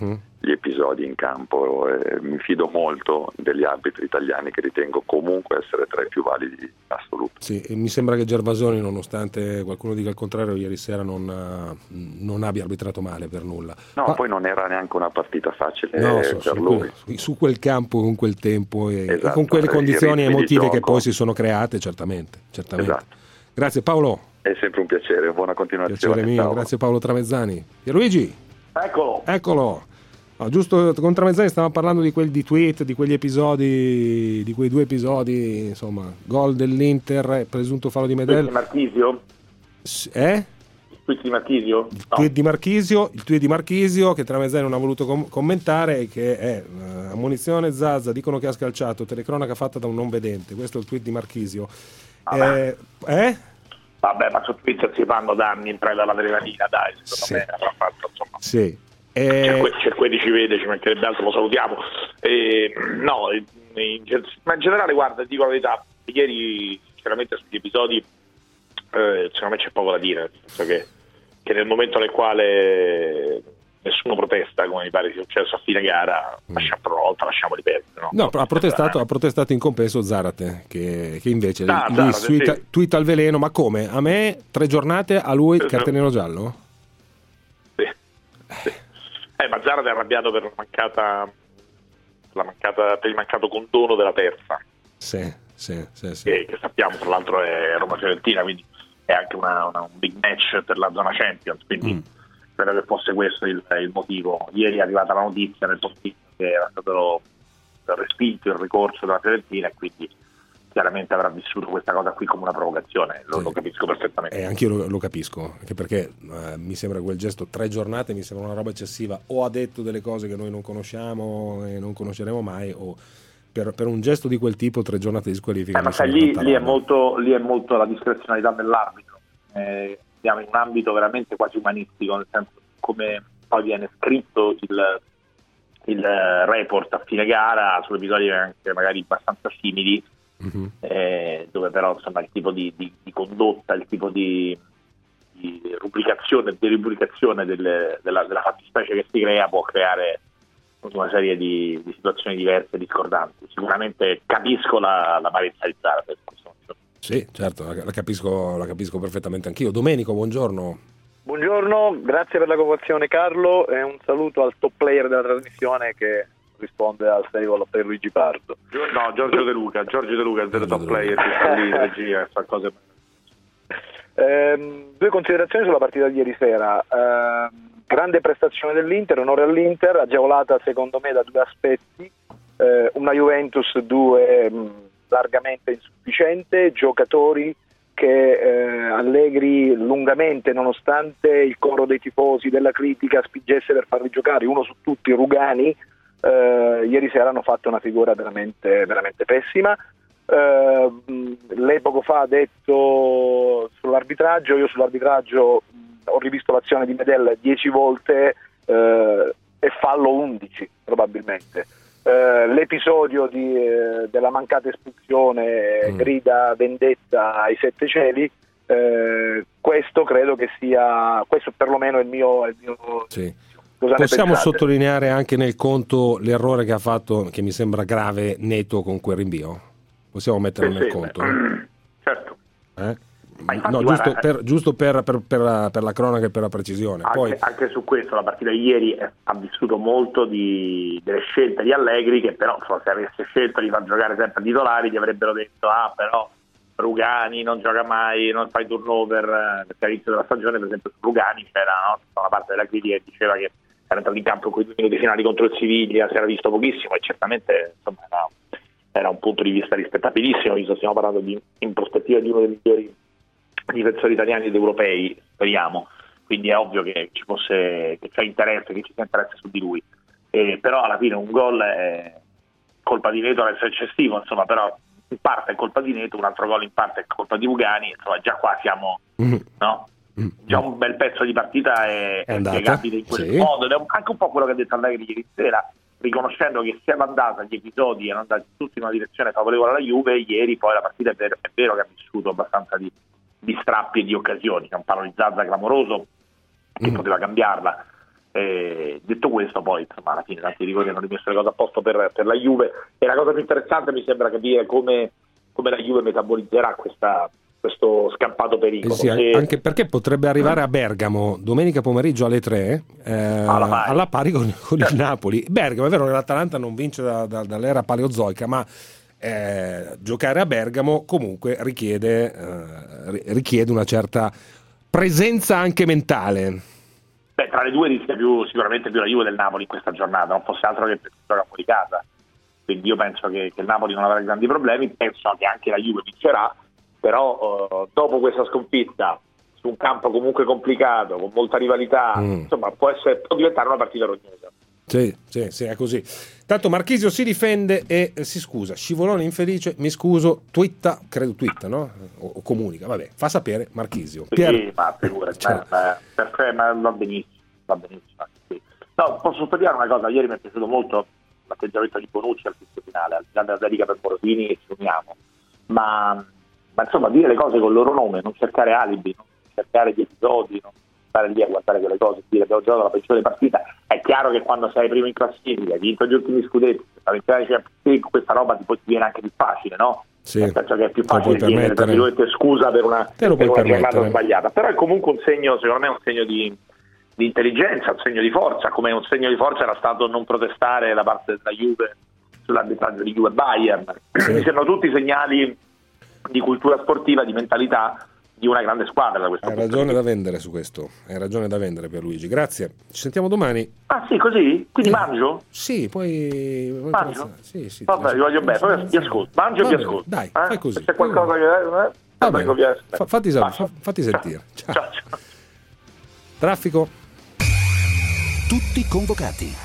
gli episodi in campo. Eh, mi fido molto degli arbitri italiani, che ritengo comunque essere tra i più validi in assoluto. Sì, e mi sembra che Gervasoni, nonostante qualcuno dica il contrario, ieri sera non, non abbia arbitrato male per nulla. No, Ma... poi non era neanche una partita facile no, per su, su lui. Quel, su quel campo, con quel tempo e, esatto, e con quelle condizioni emotive che poi si sono create, certamente. certamente. Esatto. Grazie Paolo. È sempre un piacere, buona continuazione. Piacere mio, ciao. Grazie Paolo Tramezzani. Pierluigi. Eccolo. Eccolo. No, giusto con Tramezzani stavamo parlando di quel di tweet, di quegli episodi, di quei due episodi, insomma, gol dell'Inter, presunto fallo di Medel. Di Marchisio? Eh? Il tweet di Marchisio? Il no. tweet di Marchisio, il tweet di Marchisio che Tramezzani non ha voluto com- commentare, che è uh, ammonizione Zazza, dicono che ha scalciato, telecronaca fatta da un non vedente. Questo è il tweet di Marchisio. Eh? eh? Vabbè, ma su Twitter si fanno danni in preda all'adrenalina, dai, secondo sì. me avrà fatto, insomma. Sì. E... C'è, que- c'è quelli ci vede, ci mancherebbe altro, lo salutiamo. E, no, in, in, ma in generale, guarda, dico la verità, ieri sinceramente sugli episodi eh, secondo me c'è poco da dire, nel senso che, che nel momento nel quale nessuno protesta, come mi pare sia successo a fine gara, mm. lasciamo, per una volta lasciamoli perdere. No, no ha, protestato, ha protestato in compenso Zarate, che, che invece ah, lui Zarate, suita, sì. Twitta al veleno, ma come? A me tre giornate, a lui cartellino giallo? Sì. sì. Eh, ma Zarate è arrabbiato per la mancata, la mancata per il mancato condono della terza. Sì, sì, sì, sì. Che, che sappiamo, tra l'altro è Roma-Fiorentina, quindi è anche una, una, un big match per la zona Champions, quindi mm. spero che fosse questo il, il motivo. Ieri è arrivata la notizia nel post-it che era stato respinto il ricorso della Fiorentina e quindi chiaramente avrà vissuto questa cosa qui come una provocazione, lo, sì. lo capisco perfettamente. E eh, anch'io lo, lo capisco, anche perché eh, mi sembra quel gesto tre giornate mi sembra una roba eccessiva, o ha detto delle cose che noi non conosciamo e non conosceremo mai, o per, per un gesto di quel tipo tre giornate di squalifica. Eh, ma sai, lì, lì, è molto, lì è molto la discrezionalità dell'arbitro, eh, siamo in un ambito veramente quasi umanistico, nel senso come poi viene scritto il, il report a fine gara su episodi anche magari abbastanza simili. Mm-hmm. Eh, dove però insomma il tipo di, di, di condotta, il tipo di, di rubricazione, di rubricazione delle, della, della fattispecie che si crea può creare una serie di, di situazioni diverse, discordanti. Sicuramente capisco la, l'amarezza di Zarate. Sì, certo, la, la, capisco, la capisco perfettamente anch'io. Domenico, buongiorno. Buongiorno, grazie per la convocazione Carlo e un saluto al top player della trasmissione che risponde al secolo per Luigi Pardo. No, Giorgio De Luca, Giorgio De Luca è il top player che sta lì in regia, fa cose. Eh, due considerazioni sulla partita di ieri sera. Eh, grande prestazione dell'Inter, onore all'Inter, agevolata secondo me da due aspetti. Eh, una Juventus, due mh, largamente insufficiente, giocatori che eh, Allegri lungamente, nonostante il coro dei tifosi, della critica, spingesse per farli giocare, uno su tutti, Rugani. Uh, ieri sera hanno fatto una figura veramente, veramente pessima. Uh, lei poco fa ha detto sull'arbitraggio, io sull'arbitraggio mh, ho rivisto l'azione di Medel dieci volte uh, e fallo undici probabilmente. Uh, l'episodio di, uh, della mancata espulsione mm. grida vendetta ai sette cieli. Uh, questo credo che sia, questo perlomeno è il mio, è il mio sì. Possiamo sottolineare anche nel conto l'errore che ha fatto, che mi sembra grave, Neto con quel rinvio? Possiamo metterlo sì, nel sì, conto? Beh, certo. Eh? No, giusto, guarda, per, giusto per, per, per, la, per la cronaca e per la precisione. Anche, Poi... anche su questo la partita di ieri è, ha vissuto molto di, delle scelte di Allegri, che però se avesse scelto di far giocare sempre titolari gli avrebbero detto ah però Rugani non gioca mai, non fa i turnover, perché all'inizio della stagione per esempio su Rugani c'era no, una parte della critica che diceva che era entrato in campo con i due minuti finali contro il Siviglia, si era visto pochissimo e certamente insomma, era, era un punto di vista rispettabilissimo, visto stiamo parlando di, in prospettiva di uno dei migliori difensori italiani ed europei, speriamo, quindi è ovvio che ci fosse, che c'è interesse, che ci sia interesse su di lui, eh, però alla fine un gol è colpa di Neto, è eccessivo, insomma, però in parte è colpa di Neto, un altro gol in parte è colpa di Rugani, insomma già qua siamo, mm. no? Già un bel pezzo di partita è, è spiegabile in quel sì. modo, ed è anche un po' quello che ha detto Allegri ieri sera, riconoscendo che siamo andati, gli episodi erano andati tutti in una direzione favorevole alla Juve. Ieri poi la partita è vero, è vero che ha vissuto abbastanza di, di strappi e di occasioni, c'è un palo di Zazza clamoroso che mm. poteva cambiarla, E detto questo, poi insomma, alla fine tanti rigori hanno rimesso le cose a posto per, per la Juve, e la cosa più interessante mi sembra capire come, come la Juve metabolizzerà questa, questo scampato pericolo. Eh sì, e... anche perché potrebbe arrivare a Bergamo domenica pomeriggio alle tre eh, alla pari, alla pari con, con il Napoli. Bergamo, è vero che l'Atalanta non vince da, da, dall'era paleozoica, ma eh, giocare a Bergamo comunque richiede, eh, richiede una certa presenza anche mentale. Beh, tra le due rischia più, sicuramente più la Juve del Napoli in questa giornata, non fosse altro che per gioca fuori casa, quindi io penso che, che il Napoli non avrà grandi problemi, penso che anche la Juve vincerà, però uh, dopo questa sconfitta su un campo comunque complicato, con molta rivalità, mm. insomma può, essere, può diventare una partita rognosa. Sì, sì, sì, è così. Tanto Marchisio si difende e eh, si scusa. Scivolone infelice, mi scuso, twitta, credo twitta, no? O, o comunica, vabbè, fa sapere Marchisio. Sì, Pier... ma figurati, cioè. ma, ma, ma va benissimo, va benissimo. Sì. No, posso sottolineare una cosa, ieri mi è piaciuto molto l'atteggiamento di Bonucci al fischio finale, al di là della dedica per Morosini e ci uniamo, ma, ma insomma dire le cose col loro nome, non cercare alibi, non cercare gli episodi, non stare lì a guardare quelle cose, dire abbiamo giocato la peggiore partita. È chiaro che quando sei primo in classifica, hai vinto gli ultimi scudetti, questa roba ti, poi ti viene anche più facile, no? Sì, nel senso che è più facile chiedere tra virgolette scusa per una, per una giornata sbagliata, però è comunque un segno, secondo me è un segno di, di intelligenza, un segno di forza, come un segno di forza era stato non protestare da parte della Juve sull'arbitraggio di Juve Bayern. Sì. Mi sembrano tutti segnali di cultura sportiva, di mentalità di una grande squadra da questo Hai punto. ragione da vendere su questo, hai ragione da vendere Pierluigi, grazie. Ci sentiamo domani. Ah sì, così? Quindi mangio? Sì, poi... Mangio? Sì, sì. Vabbè, vi voglio bene, poi vi ascolto. Mangio e vi ascolto. Dai, eh? fai così. Se c'è qualcosa che... Eh, vengo via. Fa, fatti, fa, fatti sentire. Ciao. Ciao, ciao. Traffico. Tutti convocati.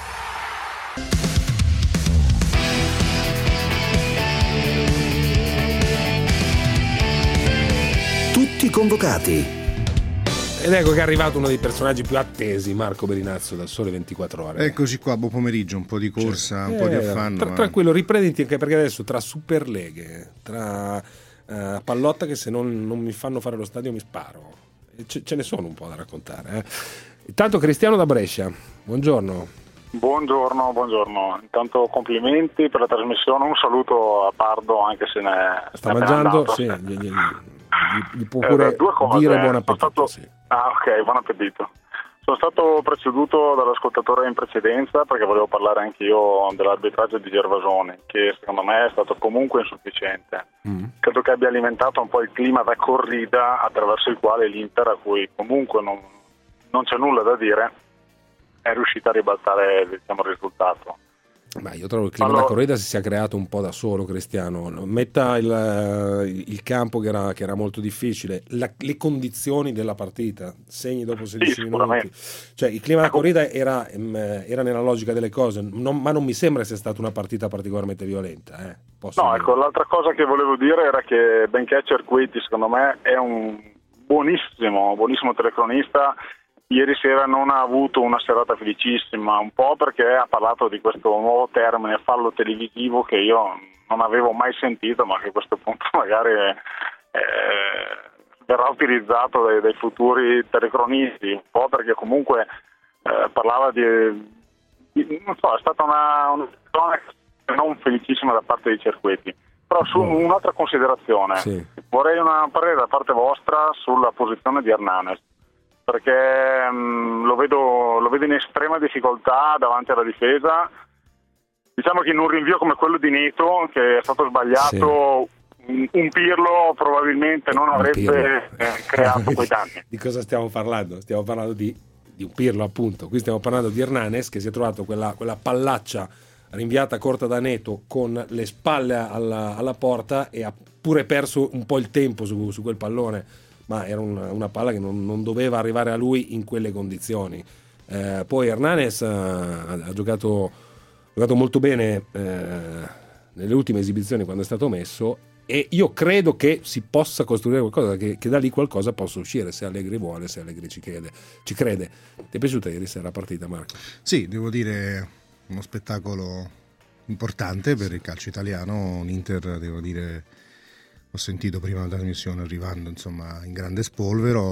Tutti convocati. Ed ecco che è arrivato uno dei personaggi più attesi, Marco Berinazzo, dal Sole ventiquattro Ore. Eccoci qua, buon pomeriggio, un po' di corsa, un eh, po' di affanno. Tra, ma... Tranquillo, riprenditi anche perché adesso tra Superleghe, tra uh, Pallotta che se non, non mi fanno fare lo stadio mi sparo. Ce, ce ne sono un po' da raccontare. Eh. Intanto Cristiano da Brescia, buongiorno. Buongiorno, buongiorno. Intanto complimenti per la trasmissione, un saluto a Pardo anche se ne sta mangiando, andato. Sì, gli, gli, gli, gli può pure eh, due cose. dire buon appetito. Stato... Sì. Ah, ok, buon appetito. Sono stato preceduto dall'ascoltatore in precedenza perché volevo parlare anche io dell'arbitraggio di Gervasoni, che secondo me è stato comunque insufficiente. Mm. Credo che abbia alimentato un po' il clima da corrida attraverso il quale l'Inter, a cui comunque non, non c'è nulla da dire, è riuscita a ribaltare, diciamo, il risultato. Ma io trovo che il clima allora... da corrida si sia creato un po' da solo, Cristiano. Metta il, il campo che era, che era molto difficile, la, le condizioni della partita, segni dopo sedici sì, minuti. Cioè il clima da corrida era, era nella logica delle cose, non, ma non mi sembra sia stata una partita particolarmente violenta. Eh. Posso no, dire. Ecco, l'altra cosa che volevo dire era che benché Cerqueti, secondo me, è un buonissimo, buonissimo telecronista, ieri sera non ha avuto una serata felicissima, un po' perché ha parlato di questo nuovo termine fallo televisivo che io non avevo mai sentito, ma che a questo punto magari eh, verrà utilizzato dai, dai futuri telecronisti, un po' perché comunque eh, parlava di, di non so, è stata una, una situazione non felicissima da parte di Cerqueti. Però su un'altra considerazione, sì. vorrei una parere da parte vostra sulla posizione di Hernanes, perché mh, lo vedo lo vedo in estrema difficoltà davanti alla difesa. Diciamo che in un rinvio come quello di Neto, che è stato sbagliato, sì. un, un Pirlo probabilmente non avrebbe eh, creato quei danni. Di cosa stiamo parlando? Stiamo parlando di, di un Pirlo, appunto. Qui stiamo parlando di Hernanes, che si è trovato quella, quella pallaccia rinviata corta da Neto con le spalle alla, alla porta e ha pure perso un po' il tempo su, su quel pallone. Ma era una, una palla che non, non doveva arrivare a lui in quelle condizioni. Eh, poi Hernanes ha, ha giocato, giocato molto bene eh, nelle ultime esibizioni quando è stato messo, e io credo che si possa costruire qualcosa, che, che da lì qualcosa possa uscire, se Allegri vuole, se Allegri ci crede. Ci crede. Ti è piaciuta ieri sera la partita, Marco? Sì, devo dire uno spettacolo importante per il calcio italiano, un Inter, devo dire... Ho sentito prima la trasmissione arrivando insomma in grande spolvero,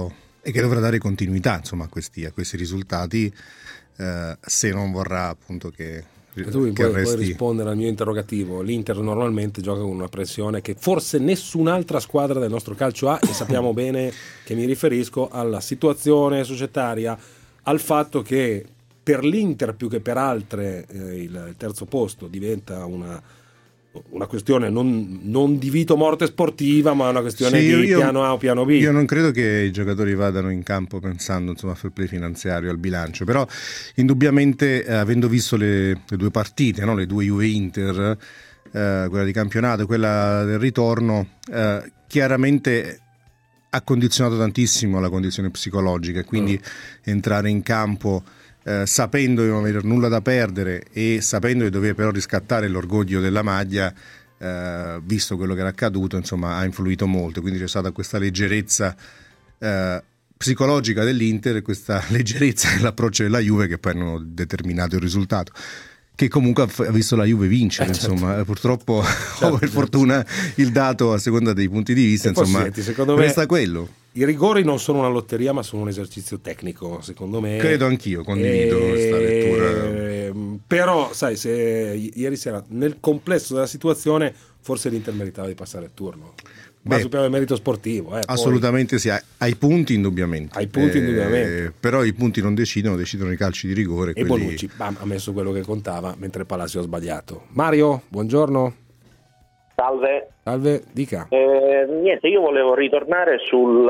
e che dovrà dare continuità insomma a questi, a questi risultati, eh, se non vorrà appunto che, e tu che puoi, arresti... puoi rispondere al mio interrogativo. L'Inter normalmente gioca con una pressione che forse nessun'altra squadra del nostro calcio ha, e sappiamo bene che mi riferisco alla situazione societaria, al fatto che per l'Inter più che per altre eh, il terzo posto diventa una, una questione non, non di vita o morte sportiva, ma una questione sì, di io, piano A o piano B. Io non credo che i giocatori vadano in campo pensando insomma al fair play finanziario, al bilancio, però indubbiamente eh, avendo visto le, le due partite, no? Le due Juve-Inter, eh, quella di campionato e quella del ritorno, eh, chiaramente ha condizionato tantissimo la condizione psicologica, e quindi mm. entrare in campo Eh, sapendo di non aver nulla da perdere e sapendo di dover però riscattare l'orgoglio della maglia, eh, visto quello che era accaduto, insomma ha influito molto, quindi c'è stata questa leggerezza eh, psicologica dell'Inter e questa leggerezza nell'approccio della Juve che poi hanno determinato il risultato, che comunque ha visto la Juve vincere, eh, certo. insomma purtroppo certo, o per certo. fortuna il dato a seconda dei punti di vista, insomma senti, secondo me resta quello. I rigori non sono una lotteria, ma sono un esercizio tecnico, secondo me. Credo anch'io, condivido questa e... lettura. Però, sai, se ieri sera nel complesso della situazione forse l'Inter meritava di passare il turno. Ma sul piano del merito sportivo. Eh, assolutamente poi... sì, ai punti indubbiamente. Ai punti eh, indubbiamente. Però i punti non decidono, decidono i calci di rigore. E quelli... Bonucci bam, ha messo quello che contava, mentre Palacio ha sbagliato. Mario, buongiorno. Salve. Salve, dica. Eh, niente, io volevo ritornare sul,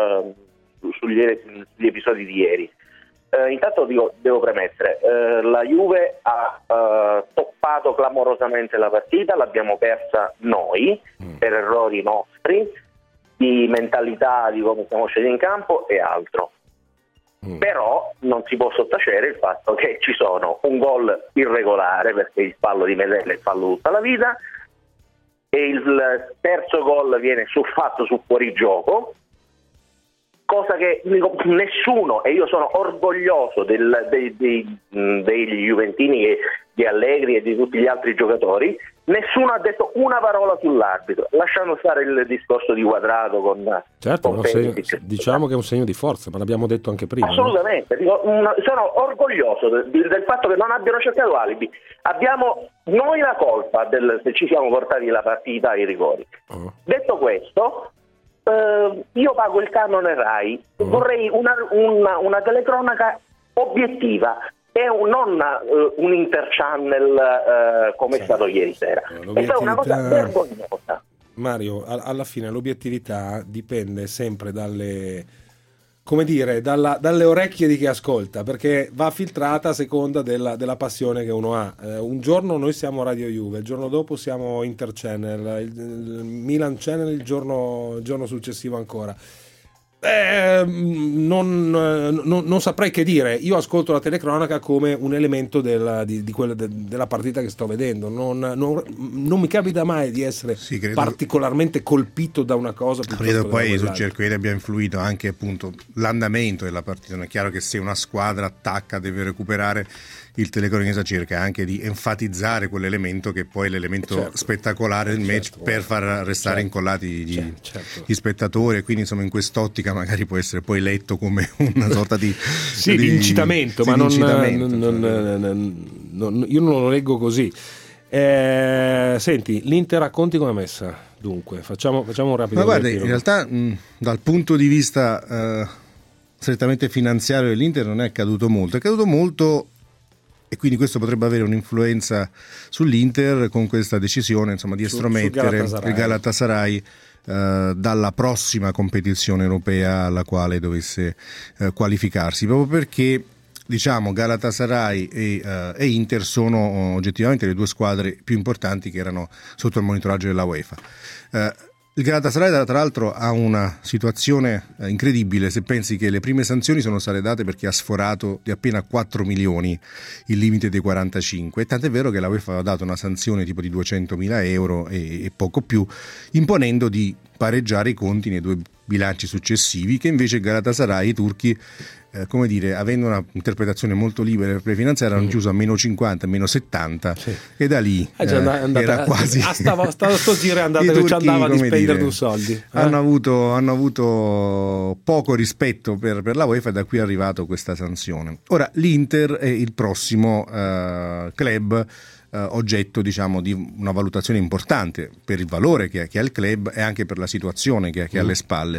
uh, sugli, sugli episodi di ieri. Eh, intanto dico, devo premettere, eh, la Juve ha uh, toppato clamorosamente la partita, l'abbiamo persa noi, mm. per errori nostri, di mentalità, di come siamo scesi in campo e altro. Mm. Però non si può sottacere il fatto che ci sono un gol irregolare, perché il fallo di Medella è fallo tutta la vita, e il terzo gol viene su fatto su fuorigioco, cosa che nessuno, e io sono orgoglioso del, dei, dei, degli juventini e di Allegri e di tutti gli altri giocatori, nessuno ha detto una parola sull'arbitro, lasciando stare il discorso di Quadrato con certo con segno, diciamo che è un segno di forza, ma l'abbiamo detto anche prima. Assolutamente, no? Dico, sono orgoglioso del, del fatto che non abbiano cercato alibi. Abbiamo noi la colpa del, se ci siamo portati la partita ai rigori. Oh. Detto questo, eh, io pago il canone Rai, oh. vorrei una, una, una telecronaca obiettiva e un, non uh, un interchannel uh, come sì. è stato ieri sera. È stata una cosa vergognosa. Mario, a- alla fine l'obiettività dipende sempre dalle, come dire, dalla, dalle orecchie di chi ascolta, perché va filtrata a seconda della, della passione che uno ha. Eh, un giorno noi siamo Radio Juve, il giorno dopo siamo Interchannel, il, il Milan Channel il giorno, il giorno successivo ancora. Eh, non, non, non saprei che dire. Io ascolto la telecronaca come un elemento della, di, di quella de, della partita che sto vedendo. Non, non, non mi capita mai di essere sì, credo, particolarmente colpito da una cosa. Credo poi su Cerqueti abbia influito anche appunto l'andamento della partita. Non è chiaro che se una squadra attacca deve recuperare, il telecronaca cerca anche di enfatizzare quell'elemento che poi è l'elemento certo. spettacolare del match certo, per far restare certo. incollati gli, certo, certo. gli spettatori, e quindi insomma in quest'ottica magari può essere poi letto come una sorta di sì, di, di incitamento, sì, ma di non, incitamento, non, cioè. non, non, io non lo leggo così. Eh, senti, l'Inter a conti come è messa? Dunque, facciamo, facciamo un rapido. Ma guarda, in realtà mh, dal punto di vista eh, strettamente finanziario dell'Inter non è accaduto molto, è accaduto molto. E quindi questo potrebbe avere un'influenza sull'Inter con questa decisione, insomma, di estromettere il Galatasaray eh, dalla prossima competizione europea alla quale dovesse eh, qualificarsi, proprio perché diciamo Galatasaray e, uh, e Inter sono oggettivamente le due squadre più importanti che erano sotto il monitoraggio della UEFA. Uh, Il Galatasaray tra l'altro ha una situazione eh, incredibile, se pensi che le prime sanzioni sono state date perché ha sforato di appena quattro milioni il limite dei quarantacinque, e tant'è vero che la UEFA ha dato una sanzione tipo di duecentomila euro e, e poco più, imponendo di pareggiare i conti nei due bilanci successivi, che invece il Galatasaray, i turchi, eh, come dire, avendo una interpretazione molto libera e prefinanziaria, hanno chiuso a meno cinquanta, meno settanta, sì. E da lì eh, già, eh, andata, era quasi ah, stava, stava sto giro è andato che ci andava di spendere due soldi. Eh? Hanno avuto, hanno avuto poco rispetto per, per la UEFA, e da qui è arrivato questa sanzione. Ora l'Inter è il prossimo eh, club oggetto, diciamo, di una valutazione importante per il valore che, che ha il club e anche per la situazione che, che ha alle spalle.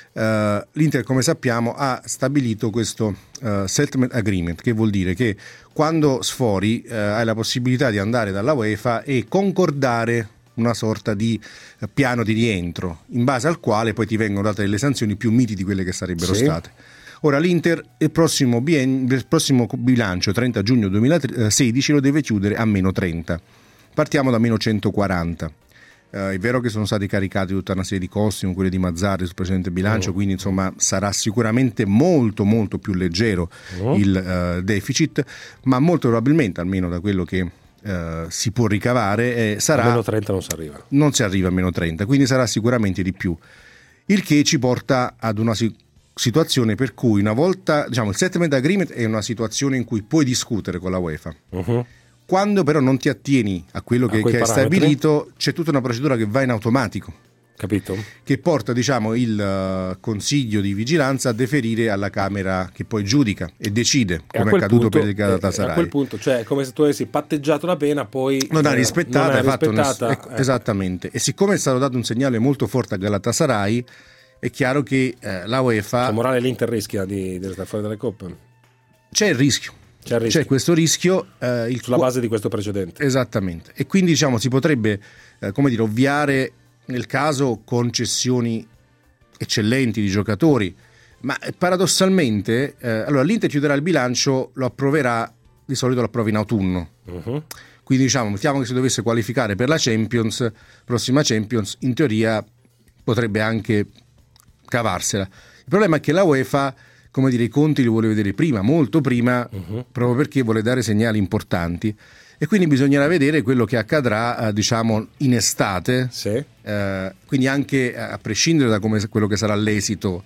Uh, L'Inter, come sappiamo, ha stabilito questo uh, settlement agreement, che vuol dire che quando sfori uh, hai la possibilità di andare dalla UEFA e concordare una sorta di uh, piano di rientro, in base al quale poi ti vengono date delle sanzioni più miti di quelle che sarebbero sì. state. Ora l'Inter il prossimo, bien, il prossimo bilancio trenta giugno duemilasedici lo deve chiudere a meno trenta. Partiamo da meno centoquaranta. Eh, è vero che sono stati caricati tutta una serie di costi, come quelli di Mazzarri sul precedente bilancio, oh. quindi insomma sarà sicuramente molto molto più leggero oh. il uh, deficit, ma molto probabilmente, almeno da quello che uh, si può ricavare, eh, sarà... A meno trenta non si arriva. Non si arriva a meno trenta, quindi sarà sicuramente di più. Il che ci porta ad una situazione per cui una volta, diciamo, il settlement agreement è una situazione in cui puoi discutere con la UEFA. Uh-huh. Quando però non ti attieni a quello che, che è stabilito, c'è tutta una procedura che va in automatico. Capito? Che porta, diciamo, il uh, consiglio di vigilanza a deferire alla Camera che poi giudica e decide, come è accaduto punto, per il Galatasaray. A quel punto, cioè, è come se tu avessi patteggiato la pena, poi non ha rispettata, non fatto rispettata ness- eh. esattamente. E siccome è stato dato un segnale molto forte a Galatasaray, è chiaro che eh, la UEFA... La morale l'Inter rischia di, di restare fuori dalle coppe? C'è il rischio. C'è, il rischio. C'è questo rischio. Eh, il Sulla qu- base di questo precedente. Esattamente. E quindi, diciamo, si potrebbe, eh, come dire, ovviare nel caso concessioni eccellenti di giocatori, ma paradossalmente, eh, allora l'Inter chiuderà il bilancio, lo approverà, di solito lo approva in autunno. Uh-huh. Quindi, diciamo, mettiamo che si dovesse qualificare per la Champions, prossima Champions, in teoria potrebbe anche cavarsela. Il problema è che la UEFA, come dire, i conti li vuole vedere prima, molto prima, uh-huh. proprio perché vuole dare segnali importanti, e quindi bisognerà vedere quello che accadrà, eh, diciamo, in estate, sì. eh, quindi anche a prescindere da come, quello che sarà l'esito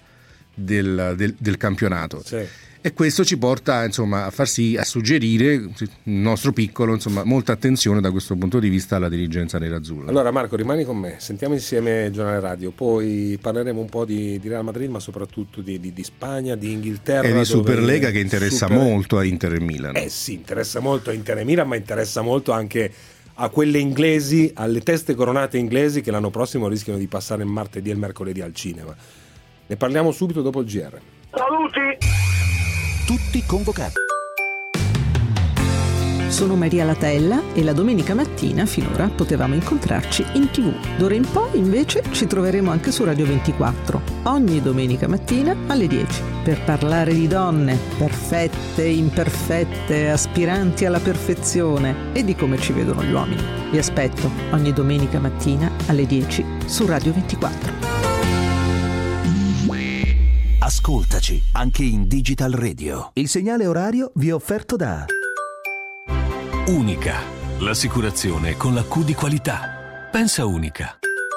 del, del, del campionato. Sì. E questo ci porta, insomma, a far sì, a suggerire, il nostro piccolo, insomma, molta attenzione da questo punto di vista alla dirigenza nerazzurra. Allora Marco, rimani con me, sentiamo insieme il giornale radio, poi parleremo un po' di, di Real Madrid, ma soprattutto di, di, di Spagna, di Inghilterra. E di Superlega, che interessa Super... molto a Inter e Milan. Eh sì, interessa molto a Inter e Milan, ma interessa molto anche a quelle inglesi, alle teste coronate inglesi che l'anno prossimo rischiano di passare il martedì e il mercoledì al cinema. Ne parliamo subito dopo il G R. Saluti! Tutti convocati. Sono Maria Latella e la domenica mattina finora potevamo incontrarci in tivù. D'ora in poi invece ci troveremo anche su Radio ventiquattro, ogni domenica mattina alle dieci, per parlare di donne, perfette, imperfette, aspiranti alla perfezione, e di come ci vedono gli uomini. Vi aspetto ogni domenica mattina alle dieci su Radio ventiquattro. Ascoltaci anche in Digital Radio. Il segnale orario vi è offerto da Unica, l'assicurazione con la Q di qualità. Pensa Unica.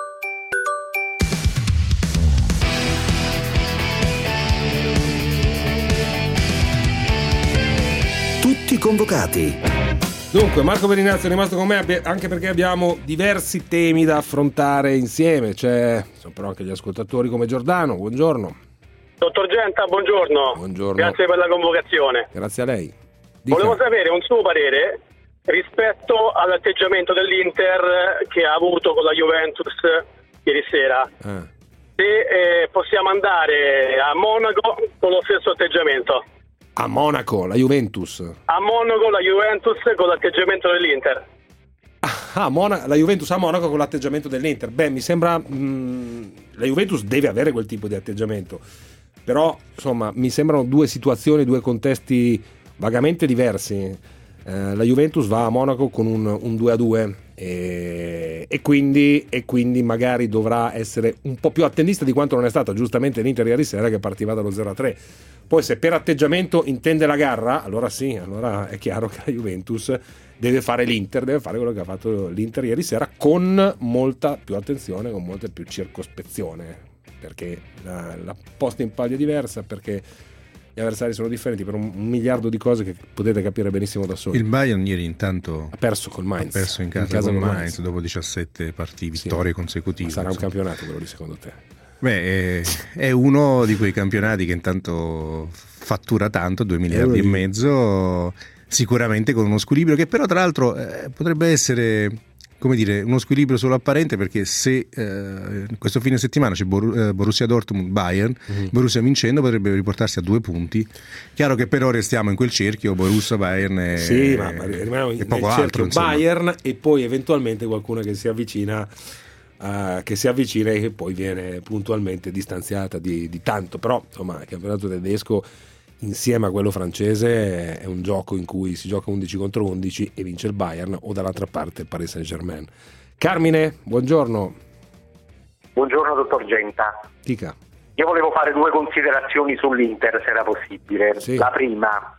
Tutti convocati. Dunque, Marco Berinazzi è rimasto con me anche perché abbiamo diversi temi da affrontare insieme. C'è, sono però anche gli ascoltatori come Giordano. Buongiorno. Dottor Genta, buongiorno. Buongiorno. Grazie per la convocazione. Grazie a lei. Dica. Volevo sapere un suo parere rispetto all'atteggiamento dell'Inter che ha avuto con la Juventus ieri sera. Ah. Se eh, possiamo andare a Monaco con lo stesso atteggiamento. A Monaco, la Juventus. A Monaco la Juventus con l'atteggiamento dell'Inter. Ah, Mona- la Juventus a Monaco con l'atteggiamento dell'Inter. Beh, mi sembra mh, la Juventus deve avere quel tipo di atteggiamento. Però, insomma, mi sembrano due situazioni, due contesti vagamente diversi. Eh, la Juventus va a Monaco con un, un due a due e, e, quindi, e quindi magari dovrà essere un po' più attendista di quanto non è stata giustamente l'Inter ieri sera, che partiva dallo zero a tre. Poi se per atteggiamento intende la garra, allora sì, allora è chiaro che la Juventus deve fare l'Inter, deve fare quello che ha fatto l'Inter ieri sera, con molta più attenzione, con molta più circospezione, perché la, la posta in palio è diversa, perché gli avversari sono differenti per un, un miliardo di cose che potete capire benissimo da soli. Il Bayern ieri intanto ha perso col Mainz, ha perso in casa, in casa con Mainz, Mainz dopo diciassette partite, vittorie sì, consecutive. Sarà un campionato quello lì secondo te? Beh, è, è uno di quei campionati che intanto fattura tanto, due miliardi e mezzo, sicuramente con uno squilibrio che però tra l'altro eh, potrebbe essere, come dire, uno squilibrio solo apparente, perché se eh, questo fine settimana c'è Bor- eh, Borussia Dortmund Bayern, mm-hmm. Borussia vincendo potrebbe riportarsi a due punti. Chiaro che però restiamo in quel cerchio Borussia Bayern e, sì, ma, ma rimaniamo in poco cerchio altro, insomma. Bayern e poi eventualmente qualcuno che si avvicina uh, che si avvicina e che poi viene puntualmente distanziata di, di tanto, però insomma il campionato tedesco insieme a quello francese è un gioco in cui si gioca undici contro undici e vince il Bayern o dall'altra parte il Paris Saint-Germain. Carmine, buongiorno. Buongiorno dottor Genta. Dica. Io volevo fare due considerazioni sull'Inter, se era possibile. Sì. La prima,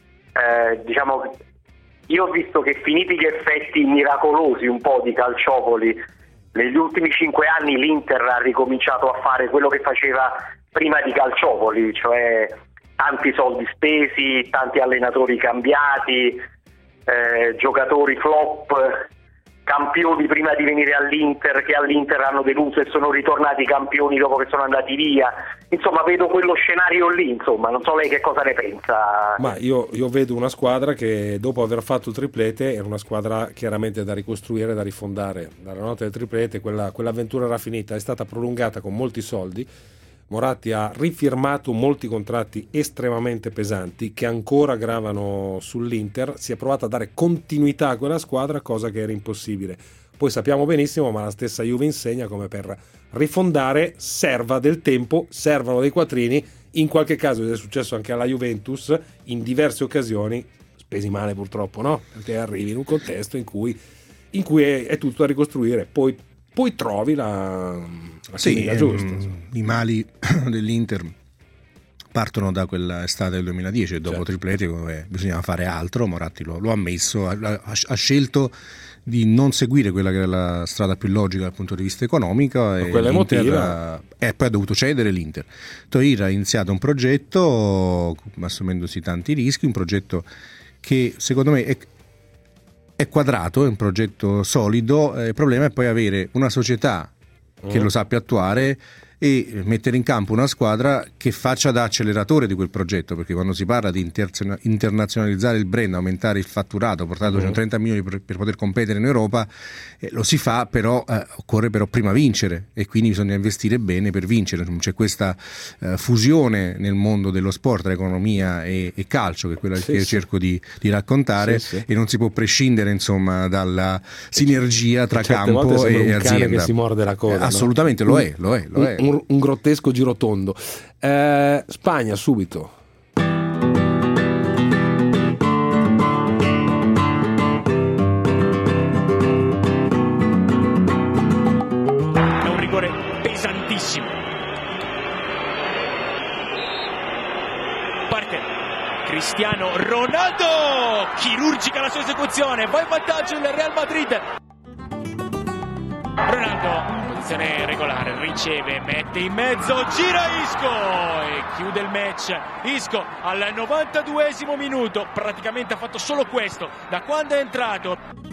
eh, diciamo, io ho visto che finiti gli effetti miracolosi un po' di Calciopoli, negli ultimi cinque anni l'Inter ha ricominciato a fare quello che faceva prima di Calciopoli, cioè tanti soldi spesi, tanti allenatori cambiati, eh, giocatori flop, campioni prima di venire all'Inter che all'Inter hanno deluso e sono ritornati campioni dopo che sono andati via. Insomma, vedo quello scenario lì, insomma, non so lei che cosa ne pensa. Ma io, io vedo una squadra che dopo aver fatto il triplete era una squadra chiaramente da ricostruire, da rifondare. Dalla notte del triplete quella, quell'avventura era finita, è stata prolungata con molti soldi. Moratti ha rifirmato molti contratti estremamente pesanti che ancora gravano sull'Inter, si è provato a dare continuità a quella squadra, cosa che era impossibile. Poi sappiamo benissimo, ma la stessa Juve insegna come per rifondare serva del tempo, servano dei quattrini, in qualche caso ed è successo anche alla Juventus in diverse occasioni, spesi male purtroppo, no? Perché arrivi in un contesto in cui, in cui è, è tutto da ricostruire, poi poi trovi la, la sì, chimica giusta. I mali dell'Inter partono da quella estate del duemiladieci e dopo certo. triplete dove bisognava fare altro. Moratti lo, lo ha ammesso, ha, ha scelto di non seguire quella che era la strada più logica dal punto di vista economico e, quella emotiva. e poi ha dovuto cedere l'Inter. Toir ha iniziato un progetto assumendosi tanti rischi, un progetto che secondo me è È quadrato, è un progetto solido, il problema è poi avere una società che lo sappia attuare e mettere in campo una squadra che faccia da acceleratore di quel progetto, perché quando si parla di inter- internazionalizzare il brand, aumentare il fatturato, portare a duecentotrenta milioni per, per poter competere in Europa, eh, lo si fa, però eh, occorre però prima vincere e quindi bisogna investire bene per vincere. C'è questa eh, fusione nel mondo dello sport tra economia e, e calcio, che è quella sì, che io sì. cerco di, di raccontare, sì, sì. e non si può prescindere insomma dalla sinergia tra campo e un azienda. Cane che si morde la coda, eh, assolutamente no? lo è, lo è, lo è. Un, un grottesco girotondo. eh, Spagna subito. È un rigore pesantissimo. Parte Cristiano Ronaldo, chirurgica la sua esecuzione, va in vantaggio il Real Madrid. Ronaldo, posizione regolare, riceve, mette in mezzo, gira Isco e chiude il match. Isco al novantaduesimo minuto, praticamente ha fatto solo questo da quando è entrato.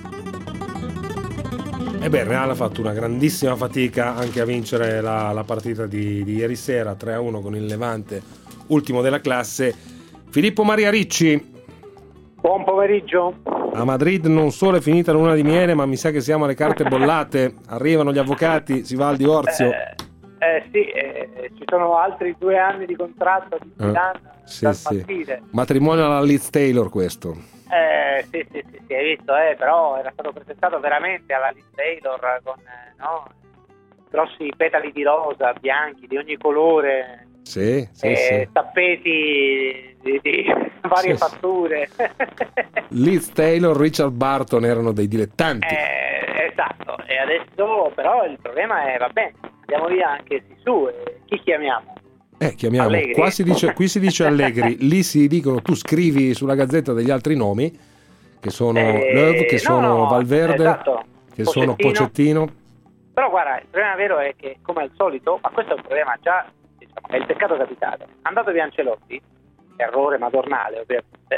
E beh, il Real ha fatto una grandissima fatica anche a vincere la, la partita di, di ieri sera, tre a uno con il Levante, ultimo della classe. Filippo Maria Ricci. Buon pomeriggio. A Madrid non solo è finita la luna di miele, ma mi sa che siamo alle carte bollate. Arrivano gli avvocati, si va al divorzio. Eh, eh sì, eh, ci sono altri due anni di contratto di Milan eh, sì, dal sì. partire. Matrimonio alla Liz Taylor questo. Eh, sì, sì, sì, sì, hai visto, eh, però era stato presentato veramente alla Liz Taylor con eh, no, grossi petali di rosa, bianchi, di ogni colore. Sì, sì, eh, sì. Tappeti di, di varie sì, fatture. Liz Taylor, Richard Barton erano dei dilettanti. Eh, esatto, e adesso però il problema è, va bene, andiamo via anche su, eh, chi chiamiamo? Eh, chiamiamo. Allegri. Qua si dice, qui si dice Allegri, lì si dicono, tu scrivi sulla gazzetta degli altri nomi, che sono eh, Löw, che no, sono no, Valverde, esatto. che Pochettino. sono Pochettino. Però guarda, il problema vero è che, come al solito, ma questo è un problema già, diciamo, è il peccato capitale. Andato via Ancelotti, errore madornale ovviamente,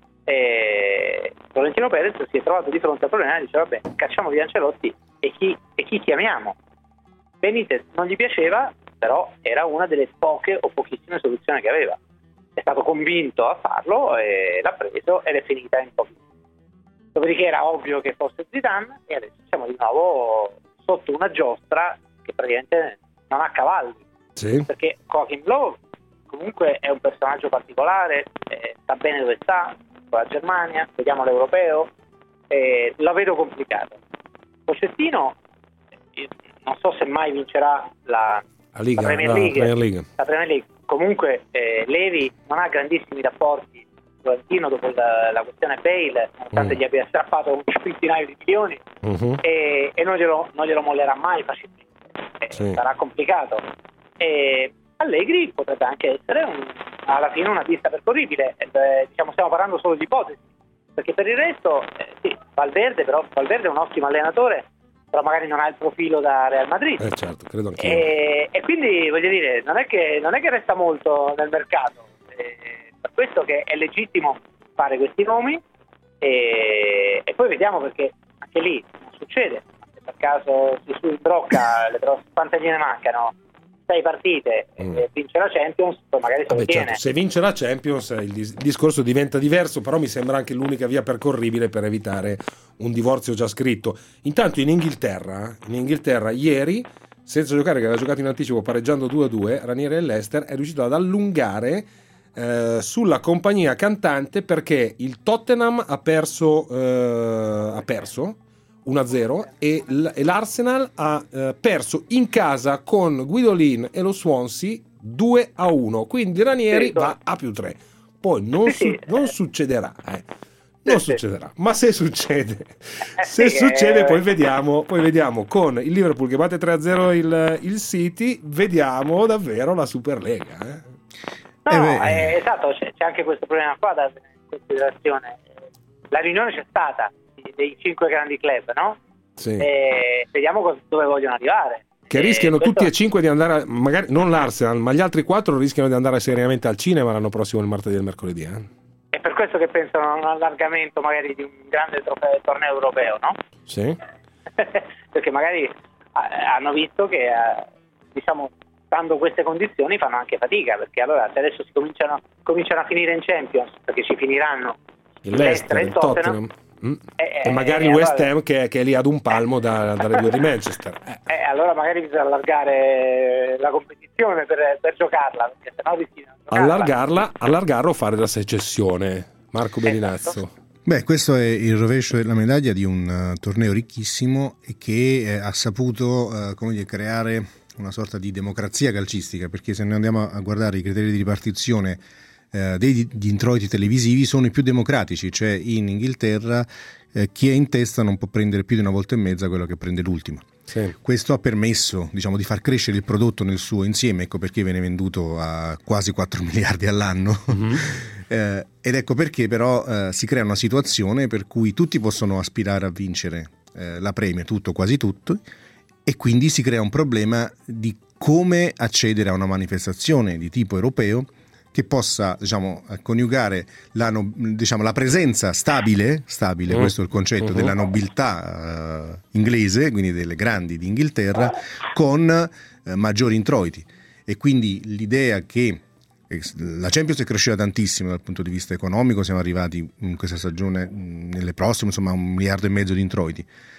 e Florentino Perez si è trovato di fronte al problema e dice vabbè, cacciamo via Ancelotti e chi, e chi chiamiamo? Benitez non gli piaceva, però era una delle poche o pochissime soluzioni che aveva. È stato convinto a farlo e l'ha preso ed è finita in pochi. Dopodiché era ovvio che fosse Zidane e adesso siamo di nuovo sotto una giostra che praticamente non ha cavalli. Sì. Perché Joachim Löw comunque è un personaggio particolare, eh, sta bene dove sta, con la Germania, vediamo l'Europeo, eh, la vedo complicato. Pochettino, eh, non so se mai vincerà la, la, Liga, la, Premier, la League, Premier League. La Premier League. Comunque eh, Levi non ha grandissimi rapporti Florentino dopo la, la questione Bale, nonostante mm. gli abbia strappato un centinaio di milioni, uh-huh. e, e non, glielo, non glielo mollerà mai facilmente. Eh, sì. Sarà complicato. E Allegri potrebbe anche essere un, alla fine una pista percorribile, eh, diciamo stiamo parlando solo di ipotesi, perché per il resto eh, sì, Valverde, però Valverde è un ottimo allenatore, però magari non ha il profilo da Real Madrid, eh certo, credo anch'io. E, e quindi voglio dire non è che, non è che resta molto nel mercato, eh, per questo che è legittimo fare questi nomi e, e poi vediamo, perché anche lì non succede, se per caso si su imbrocca le prossime, quante gliene mancano? sei partite mm. e vince la Champions, poi magari se lo tiene. Certo, se vince la Champions il dis- discorso diventa diverso, però mi sembra anche l'unica via percorribile per evitare un divorzio già scritto. Intanto in Inghilterra, in Inghilterra ieri, senza giocare, che aveva giocato in anticipo pareggiando due a due, Ranieri del Leicester è riuscito ad allungare eh, sulla compagnia cantante, perché il Tottenham ha perso eh, ha perso uno a zero e, l- e l'Arsenal ha eh, perso in casa con Guidolin e lo Swansea due a uno, quindi Ranieri va a più tre. Poi non, su- non succederà eh. non succederà, ma se succede se succede poi vediamo poi vediamo con il Liverpool che batte tre a zero il, il City, vediamo davvero la Superlega eh. No, eh eh, esatto, c'è, c'è anche questo problema qua da tenere in considerazione. La riunione c'è stata dei cinque grandi club, no? Sì. E vediamo dove vogliono arrivare. Che e rischiano questo... tutti e cinque di andare, a, magari non l'Arsenal, ma gli altri quattro rischiano di andare seriamente al cinema l'anno prossimo, il martedì e il mercoledì. Eh? È per questo che pensano a un allargamento magari di un grande trofeo, torneo europeo, no? Sì. Perché magari hanno visto che, diciamo, stando queste condizioni fanno anche fatica, perché allora se adesso si cominciano, cominciano a finire in Champions, perché ci finiranno il Leicester, il Tottenham, Tottenham. Mm. Eh, e magari il eh, West allora... Ham che, che è lì ad un palmo da, dalle due di Manchester. Eh. Eh, allora magari bisogna allargare la competizione per, per giocarla, perché sennò rischi di non giocarla. Allargarla, allargarla o fare la secessione. Marco Bellinazzo. Esatto. Beh, questo è il rovescio della medaglia di un uh, torneo ricchissimo e che eh, ha saputo uh, come dire, creare una sorta di democrazia calcistica, perché se noi andiamo a guardare i criteri di ripartizione eh, degli introiti televisivi sono i più democratici, cioè in Inghilterra eh, chi è in testa non può prendere più di una volta e mezza quello che prende l'ultimo. Sì. Questo ha permesso, diciamo, di far crescere il prodotto nel suo insieme, ecco perché viene venduto a quasi quattro miliardi all'anno. Mm-hmm. eh, ed ecco perché però eh, si crea una situazione per cui tutti possono aspirare a vincere eh, la Premier, tutto quasi tutto, e quindi si crea un problema di come accedere a una manifestazione di tipo europeo che possa, diciamo, coniugare la, no, diciamo, la presenza stabile, stabile, mm. questo è il concetto, uh-huh. della nobiltà uh, inglese, quindi delle grandi d'Inghilterra, con uh, maggiori introiti. E quindi l'idea che eh, la Champions è cresciuta tantissimo dal punto di vista economico, siamo arrivati in questa stagione, nelle prossime, insomma, a un miliardo e mezzo di introiti,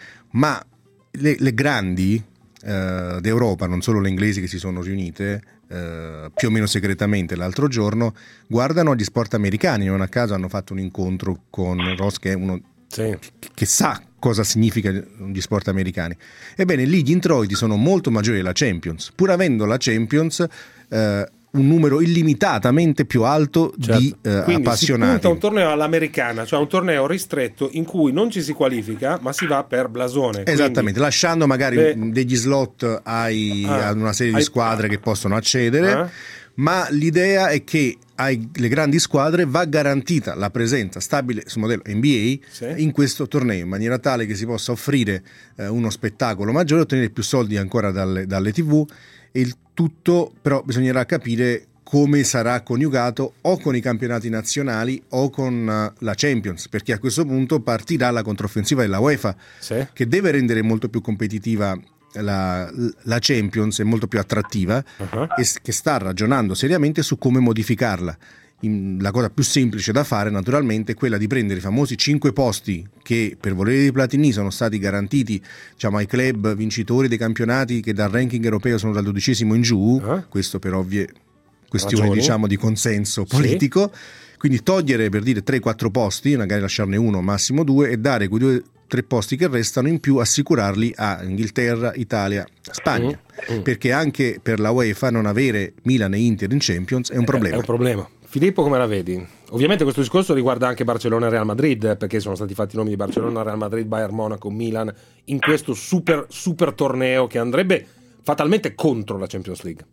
ma le, le grandi uh, d'Europa, non solo le inglesi che si sono riunite, Uh, più o meno segretamente l'altro giorno, guardano gli sport americani. Non a caso hanno fatto un incontro con Ross, che è uno sì. che sa cosa significa gli sport americani. Ebbene, lì gli introiti sono molto maggiori della Champions, pur avendo la Champions uh, un numero illimitatamente più alto certo. di uh, Quindi appassionati. Si punta un torneo all'americana, cioè un torneo ristretto in cui non ci si qualifica ma si va per blasone. Esattamente, Quindi, lasciando magari le... degli slot ai, ah, ad una serie ai... di squadre che possono accedere, ah. ma l'idea è che alle grandi squadre va garantita la presenza stabile sul modello N B A sì. in questo torneo, in maniera tale che si possa offrire eh, uno spettacolo maggiore, ottenere più soldi ancora dalle, dalle tivù. E il tutto però bisognerà capire come sarà coniugato o con i campionati nazionali o con uh, la Champions, perché a questo punto partirà la controffensiva della UEFA, sì. che deve rendere molto più competitiva la, la Champions, è molto più attrattiva, uh-huh. e che sta ragionando seriamente su come modificarla. In, la cosa più semplice da fare naturalmente è quella di prendere i famosi cinque posti che per volere di Platini sono stati garantiti, diciamo, ai club vincitori dei campionati che dal ranking europeo sono dal dodicesimo in giù, uh-huh. questo per ovvie questioni Ragioni. diciamo di consenso politico, sì. Quindi togliere, per dire, tre quattro posti, magari lasciarne uno, massimo due, e dare quei due tre posti che restano in più, assicurarli a Inghilterra, Italia, Spagna, mm. perché anche per la UEFA non avere Milan e Inter in Champions è un problema. È un problema. Filippo, come la vedi? Ovviamente questo discorso riguarda anche Barcellona e Real Madrid, perché sono stati fatti i nomi di Barcellona, Real Madrid, Bayern Monaco, Milan in questo super super torneo che andrebbe fatalmente contro la Champions League.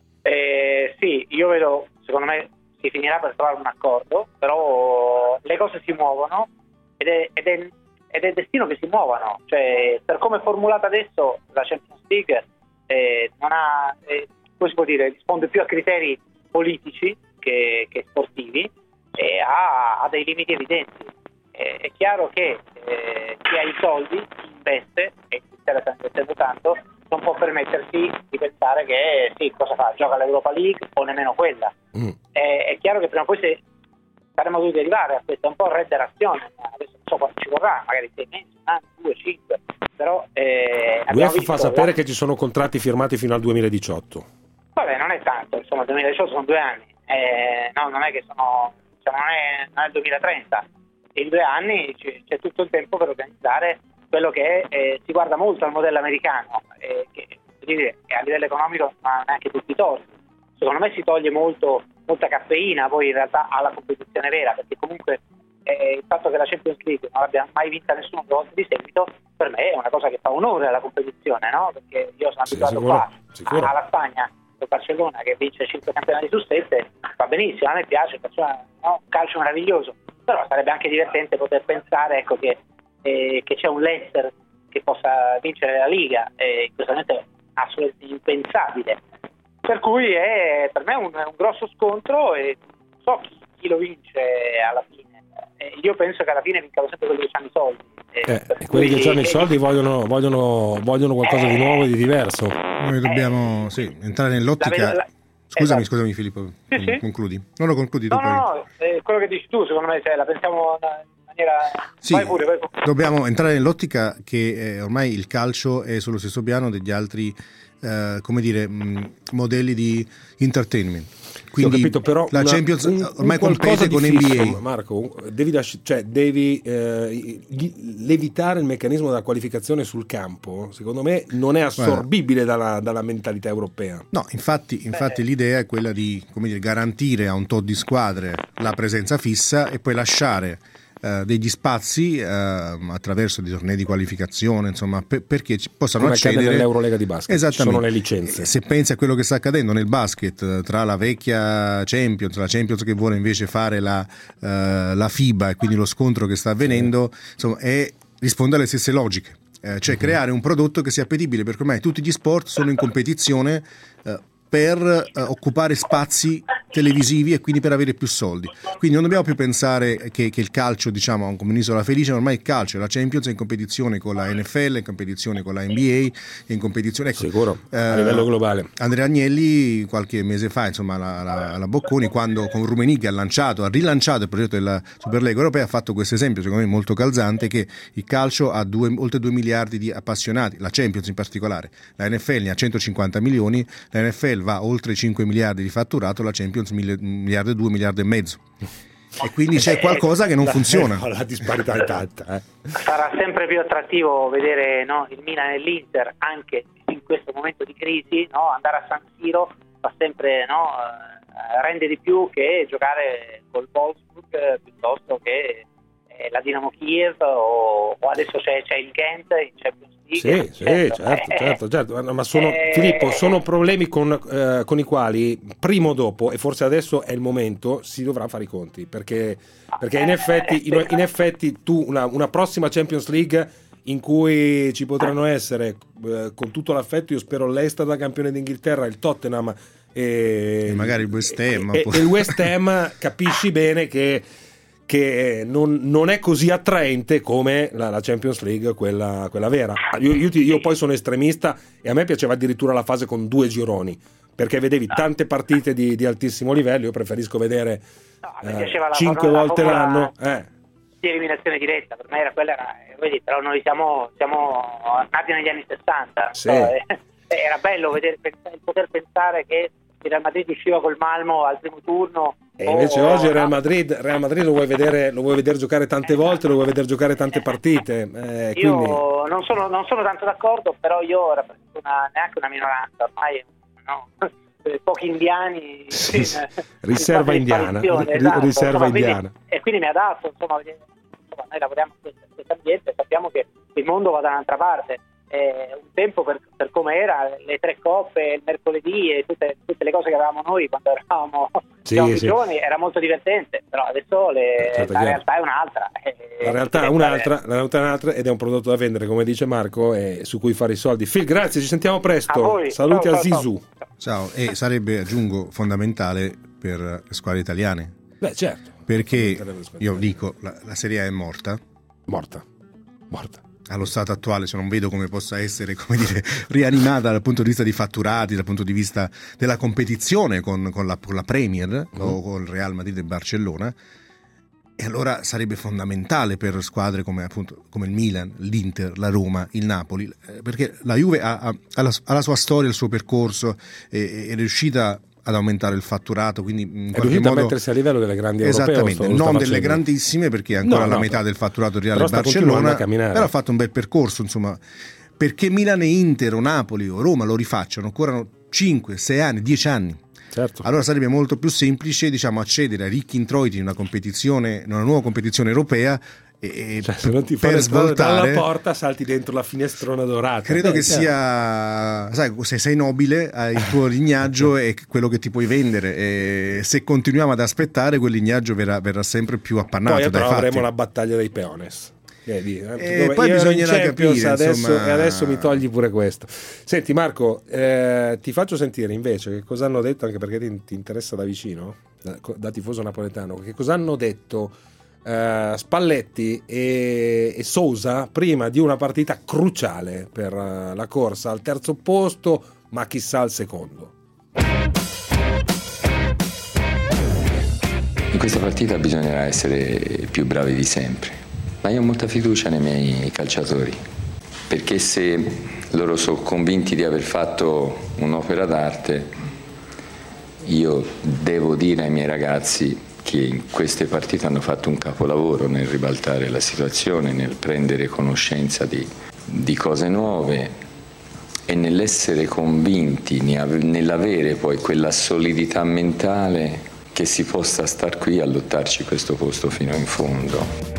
Eh, sì, io vedo, secondo me si finirà per trovare un accordo, però le cose si muovono ed è, ed è, ed è destino che si muovano, cioè per come è formulata adesso la Champions League eh, non ha, eh, come si può dire, risponde più a criteri politici che, che sportivi e ha, ha dei limiti evidenti. Eh, è chiaro che eh, chi ha i soldi investe, e l'Inghilterra sta investendo tanto, non può permettersi di pensare che sì, cosa fa? Gioca l'Europa League o nemmeno quella. Mm. È, è chiaro che prima o poi se saremmo dovuti arrivare a questo, è un po' rederazione, adesso non so quanto ci vorrà, magari sei mesi, un anno, due, cinque, però eh, l'UEFA fa sapere la... che ci sono contratti firmati fino al duemiladiciotto. Vabbè, non è tanto, insomma, il duemiladiciotto sono due anni, eh, no, non è che sono, cioè, non è, non è il duemilatrenta, in due anni c- c'è tutto il tempo per organizzare quello che eh, si guarda molto al modello americano, eh, che dire, a livello economico non ha neanche tutti i torti. Secondo me si toglie molto, molta caffeina poi in realtà alla competizione vera, perché comunque eh, il fatto che la Champions League non abbia mai vinta nessuno due volte di seguito, per me è una cosa che fa onore alla competizione, no? Perché io sono abituato sì, qua sicuro. alla Spagna, al Barcellona che vince cinque campionati su sette, va benissimo, a me piace, faccio no? un calcio meraviglioso, però sarebbe anche divertente poter pensare, ecco, che Eh, che c'è un Leicester che possa vincere la Liga, eh, in questo momento è assolutamente impensabile, per cui è per me un, un grosso scontro e non so chi, chi lo vince alla fine. Eh, io penso che alla fine vincano sempre quelli che hanno i soldi, eh, eh, e quelli cui... che hanno i soldi vogliono, vogliono, vogliono qualcosa eh... di nuovo e di diverso. Noi dobbiamo eh... sì, entrare nell'ottica. La... Scusami, esatto. scusami Filippo, sì, sì. concludi. Non lo concludi no, tu no, poi. no, eh, quello che dici tu secondo me, cioè, la pensiamo in maniera... Sì, vai pure, vai pure. Dobbiamo entrare nell'ottica che eh, ormai il calcio è sullo stesso piano degli altri eh, come dire mh, modelli di entertainment. Quindi ho capito, però la una, Champions un, ormai un compete con fisso, N B A. Marco, devi, lasci- cioè, devi eh, levitare il meccanismo della qualificazione sul campo. Secondo me non è assorbibile dalla, dalla mentalità europea. No, infatti, infatti l'idea è quella di, come dire, garantire a un tot di squadre la presenza fissa e poi lasciare Uh, degli spazi uh, attraverso dei tornei di qualificazione, insomma, per, perché ci possano come accedere nell'Eurolega di basket. Esattamente. Ci sono le licenze. Se pensi a quello che sta accadendo nel basket tra la vecchia Champions, la Champions che vuole invece fare la, uh, la FIBA e quindi lo scontro che sta avvenendo, sì. insomma, è, risponde alle stesse logiche, uh, cioè uh-huh. creare un prodotto che sia appetibile, perché ormai tutti gli sport sono in competizione uh, per uh, occupare spazi televisivi e quindi per avere più soldi. Quindi non dobbiamo più pensare che, che il calcio, diciamo, come un'isola felice, ormai il calcio, la Champions è in competizione con la N F L, in competizione con la N B A, è in competizione, ecco, sicuro, eh, a livello globale. Andrea Agnelli qualche mese fa, insomma, la, la, la Bocconi, quando con Rummenigge ha lanciato, ha rilanciato il progetto della Superlega Europea, ha fatto questo esempio secondo me molto calzante, che il calcio ha due, oltre due miliardi di appassionati, la Champions in particolare, la N F L ne ha centocinquanta milioni, la N F L va oltre cinque miliardi di fatturato, la Champions un miliardo e due miliardi e mezzo, e quindi c'è qualcosa che non funziona. La disparità è tanta, eh. Sarà sempre più attrattivo vedere, no, il Milan e l'Inter anche in questo momento di crisi, no? Andare a San Siro fa sempre, no, rende di più che giocare col Wolfsburg piuttosto che eh, la Dinamo Kiev o, o adesso c'è, c'è il Ghent in Champions League. Sì, sì, certo, certo, certo, certo. Ma sono, eh, Filippo, sono problemi con, eh, con i quali prima o dopo, e forse adesso è il momento, si dovrà fare i conti, perché, perché in effetti, in, in effetti tu una, una prossima Champions League in cui ci potranno essere, eh, con tutto l'affetto, io spero l'Leicester da campione d'Inghilterra, il Tottenham e, e magari il West Ham e, e il West Ham capisci bene che, che non, non è così attraente come la, la Champions League, quella, quella vera. Io, io, io poi sono estremista e a me piaceva addirittura la fase con due gironi, perché vedevi tante partite di, di altissimo livello. Io preferisco vedere no, eh, la, cinque la, volte la, l'anno eh. di eliminazione diretta, per me era quella, era, vedi, però noi siamo, siamo nati negli anni sessanta, sì. eh, era bello vedere, poter pensare che il Real Madrid usciva col Malmo al primo turno. E invece oggi il Real Madrid, Real Madrid lo vuoi vedere, lo vuoi vedere giocare tante volte, lo vuoi vedere giocare tante partite. Eh, io quindi... non sono, non sono tanto d'accordo, però io rappresento una, neanche una minoranza, ormai no, pochi indiani. Sì, sì. Riserva indiana, esatto, riserva insomma, indiana. Quindi, e quindi mi adatto, insomma, insomma noi lavoriamo in questo ambiente e sappiamo che il mondo va da un'altra parte. Eh, un tempo per, per come era, le tre coppe, il mercoledì e tutte, tutte le cose che avevamo noi quando eravamo sì, più sì. giovani era molto divertente, però adesso le, certo, la chiaro. realtà è un'altra. La realtà è un'altra, la realtà è un'altra ed è un prodotto da vendere, come dice Marco, e su cui fare i soldi. Phil, grazie, ci sentiamo presto. A voi. Saluti ciao, a ciao, Zizou. Ciao, e sarebbe, aggiungo, fondamentale per le squadre italiane. Beh, certo. Perché io dico, la, la Serie A è morta. Morta. Morta. Allo stato attuale, se non vedo come possa essere, come dire, rianimata dal punto di vista di fatturati, dal punto di vista della competizione con, con, la, con la Premier mm. o con il Real Madrid e Barcellona, e allora sarebbe fondamentale per squadre come appunto come il Milan, l'Inter, la Roma, il Napoli, perché la Juve ha, ha, ha, la, ha la sua storia, il suo percorso, e, è riuscita ad aumentare il fatturato, quindi in è qualche riuscita modo a mettersi a livello delle grandi europee. Esattamente, non delle grandissime, perché è ancora no, la no, metà del fatturato Real però e Barcellona, però ha fatto un bel percorso, insomma, perché Milan e Inter o Napoli o Roma lo rifacciano, occorrono cinque, sei anni, dieci anni. Certo. Allora sarebbe molto più semplice, diciamo, accedere a ricchi introiti in una competizione, in una nuova competizione europea. E cioè, se non ti per fai svoltare dalla porta salti dentro la finestrona dorata. Credo Beh, che certo. sia, sai, se sei nobile hai il tuo lignaggio e quello che ti puoi vendere, e se continuiamo ad aspettare quel lignaggio verrà, verrà sempre più appannato. Poi dai però fatti. avremo la battaglia dei peones. Eh, di, eh, e poi bisognerà capire, adesso, insomma... e adesso mi togli pure questo. Senti Marco, eh, ti faccio sentire invece che cosa hanno detto, anche perché ti, ti interessa da vicino, da, da tifoso napoletano, che cosa hanno detto uh, Spalletti e, e Sousa prima di una partita cruciale per uh, la corsa al terzo posto, ma chissà al secondo. In questa partita bisognerà essere più bravi di sempre. Ma io ho molta fiducia nei miei calciatori, perché se loro sono convinti di aver fatto un'opera d'arte, io devo dire ai miei ragazzi che in queste partite hanno fatto un capolavoro nel ribaltare la situazione, nel prendere conoscenza di, di cose nuove e nell'essere convinti, nell'avere poi quella solidità mentale che si possa star qui a lottarci questo posto fino in fondo.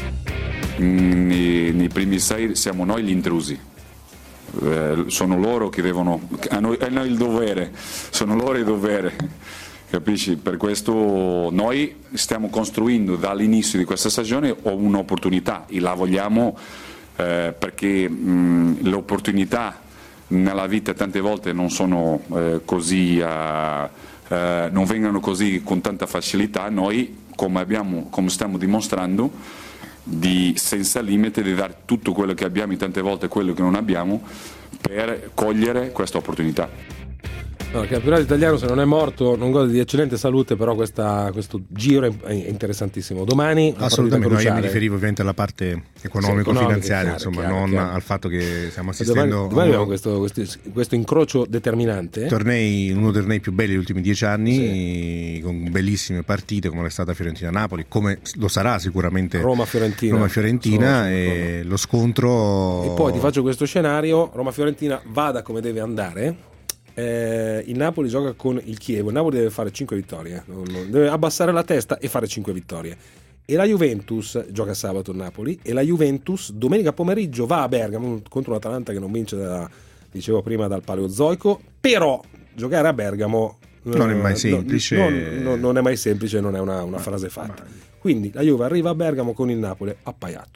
Nei, nei primi sei siamo noi gli intrusi, eh, sono loro che devono, hanno, hanno il dovere, sono loro il dovere, capisci? Per questo noi stiamo costruendo dall'inizio di questa stagione un'opportunità e la vogliamo, eh, perché mh, le opportunità nella vita tante volte non sono eh, così, uh, uh, non vengono così con tanta facilità. Noi, come, abbiamo, come stiamo dimostrando, di senza limite, di dare tutto quello che abbiamo e tante volte quello che non abbiamo per cogliere questa opportunità. No, il campionato italiano, se non è morto, non gode di eccellente salute, però questa, questo giro è interessantissimo. Domani assolutamente, no, io mi riferivo ovviamente alla parte economico-finanziaria, sì, insomma, chiaro, non chiaro. Al fatto che stiamo assistendo. Domani, domani abbiamo questo, questo, questo incrocio determinante. Tornei, uno dei tornei più belli degli ultimi dieci anni, sì. Con bellissime partite come è stata Fiorentina-Napoli, come lo sarà sicuramente Roma-Fiorentina, Roma-Fiorentina e lo scontro. E poi ti faccio questo scenario: Roma-Fiorentina vada come deve andare. Eh, il Napoli gioca con il Chievo, il Napoli deve fare cinque vittorie, non, non, deve abbassare la testa e fare cinque vittorie, e la Juventus gioca sabato il Napoli, e la Juventus domenica pomeriggio va a Bergamo contro l'Atalanta che non vince da, dicevo prima, dal Paleozoico. Però giocare a Bergamo non è mai semplice, non, non, non è mai semplice, non è una, una frase fatta. Quindi la Juve arriva a Bergamo con il Napoli appaiato.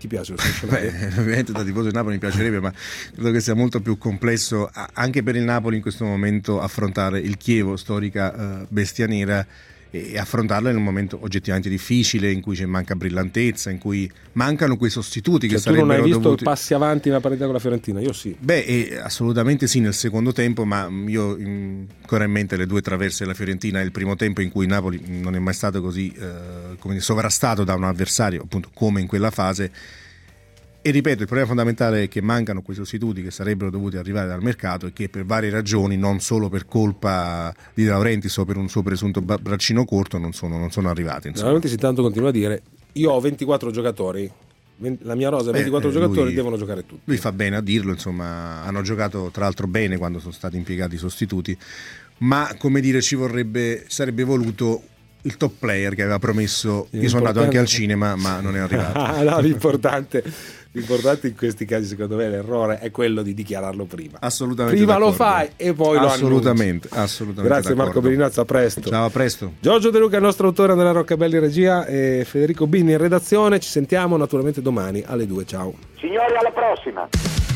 Ti piace lo striscione? Beh, ovviamente da tifoso del Napoli mi piacerebbe, ma credo che sia molto più complesso anche per il Napoli in questo momento affrontare il Chievo, storica uh, bestia nera, e affrontarlo in un momento oggettivamente difficile, in cui c'è manca brillantezza, in cui mancano quei sostituti che cioè, sarebbero tu non hai visto dovuti... passi avanti nella partita con la Fiorentina? Io sì. Beh, eh, assolutamente sì nel secondo tempo, ma io in, ancora in mente le due traverse della Fiorentina, il primo tempo in cui Napoli non è mai stato così eh, come dire, sovrastato da un avversario, appunto come in quella fase. E ripeto, il problema fondamentale è che mancano quei sostituti che sarebbero dovuti arrivare dal mercato e che per varie ragioni, non solo per colpa di De Laurentiis o per un suo presunto braccino corto, non sono, non sono arrivati. De Laurentiis intanto continua a dire: io ho ventiquattro giocatori, la mia rosa ha ventiquattro eh, giocatori, lui, devono giocare tutti. Lui fa bene a dirlo, insomma, hanno giocato tra l'altro bene quando sono stati impiegati i sostituti, ma come dire ci vorrebbe, sarebbe voluto il top player che aveva promesso. Io sono andato anche al cinema, ma non è arrivato. Ah, no, l'importante, l'importante in questi casi, secondo me, l'errore è quello di dichiararlo prima. Assolutamente. Prima d'accordo. Lo fai e poi lo annunci. Assolutamente, assolutamente. Grazie d'accordo. Marco Bellinazzo, a presto. Ciao, a presto. Giorgio De Luca, il nostro autore, Andrea Roccabelli regia e Federico Bini in redazione. Ci sentiamo naturalmente domani alle due. Ciao. Signori, alla prossima.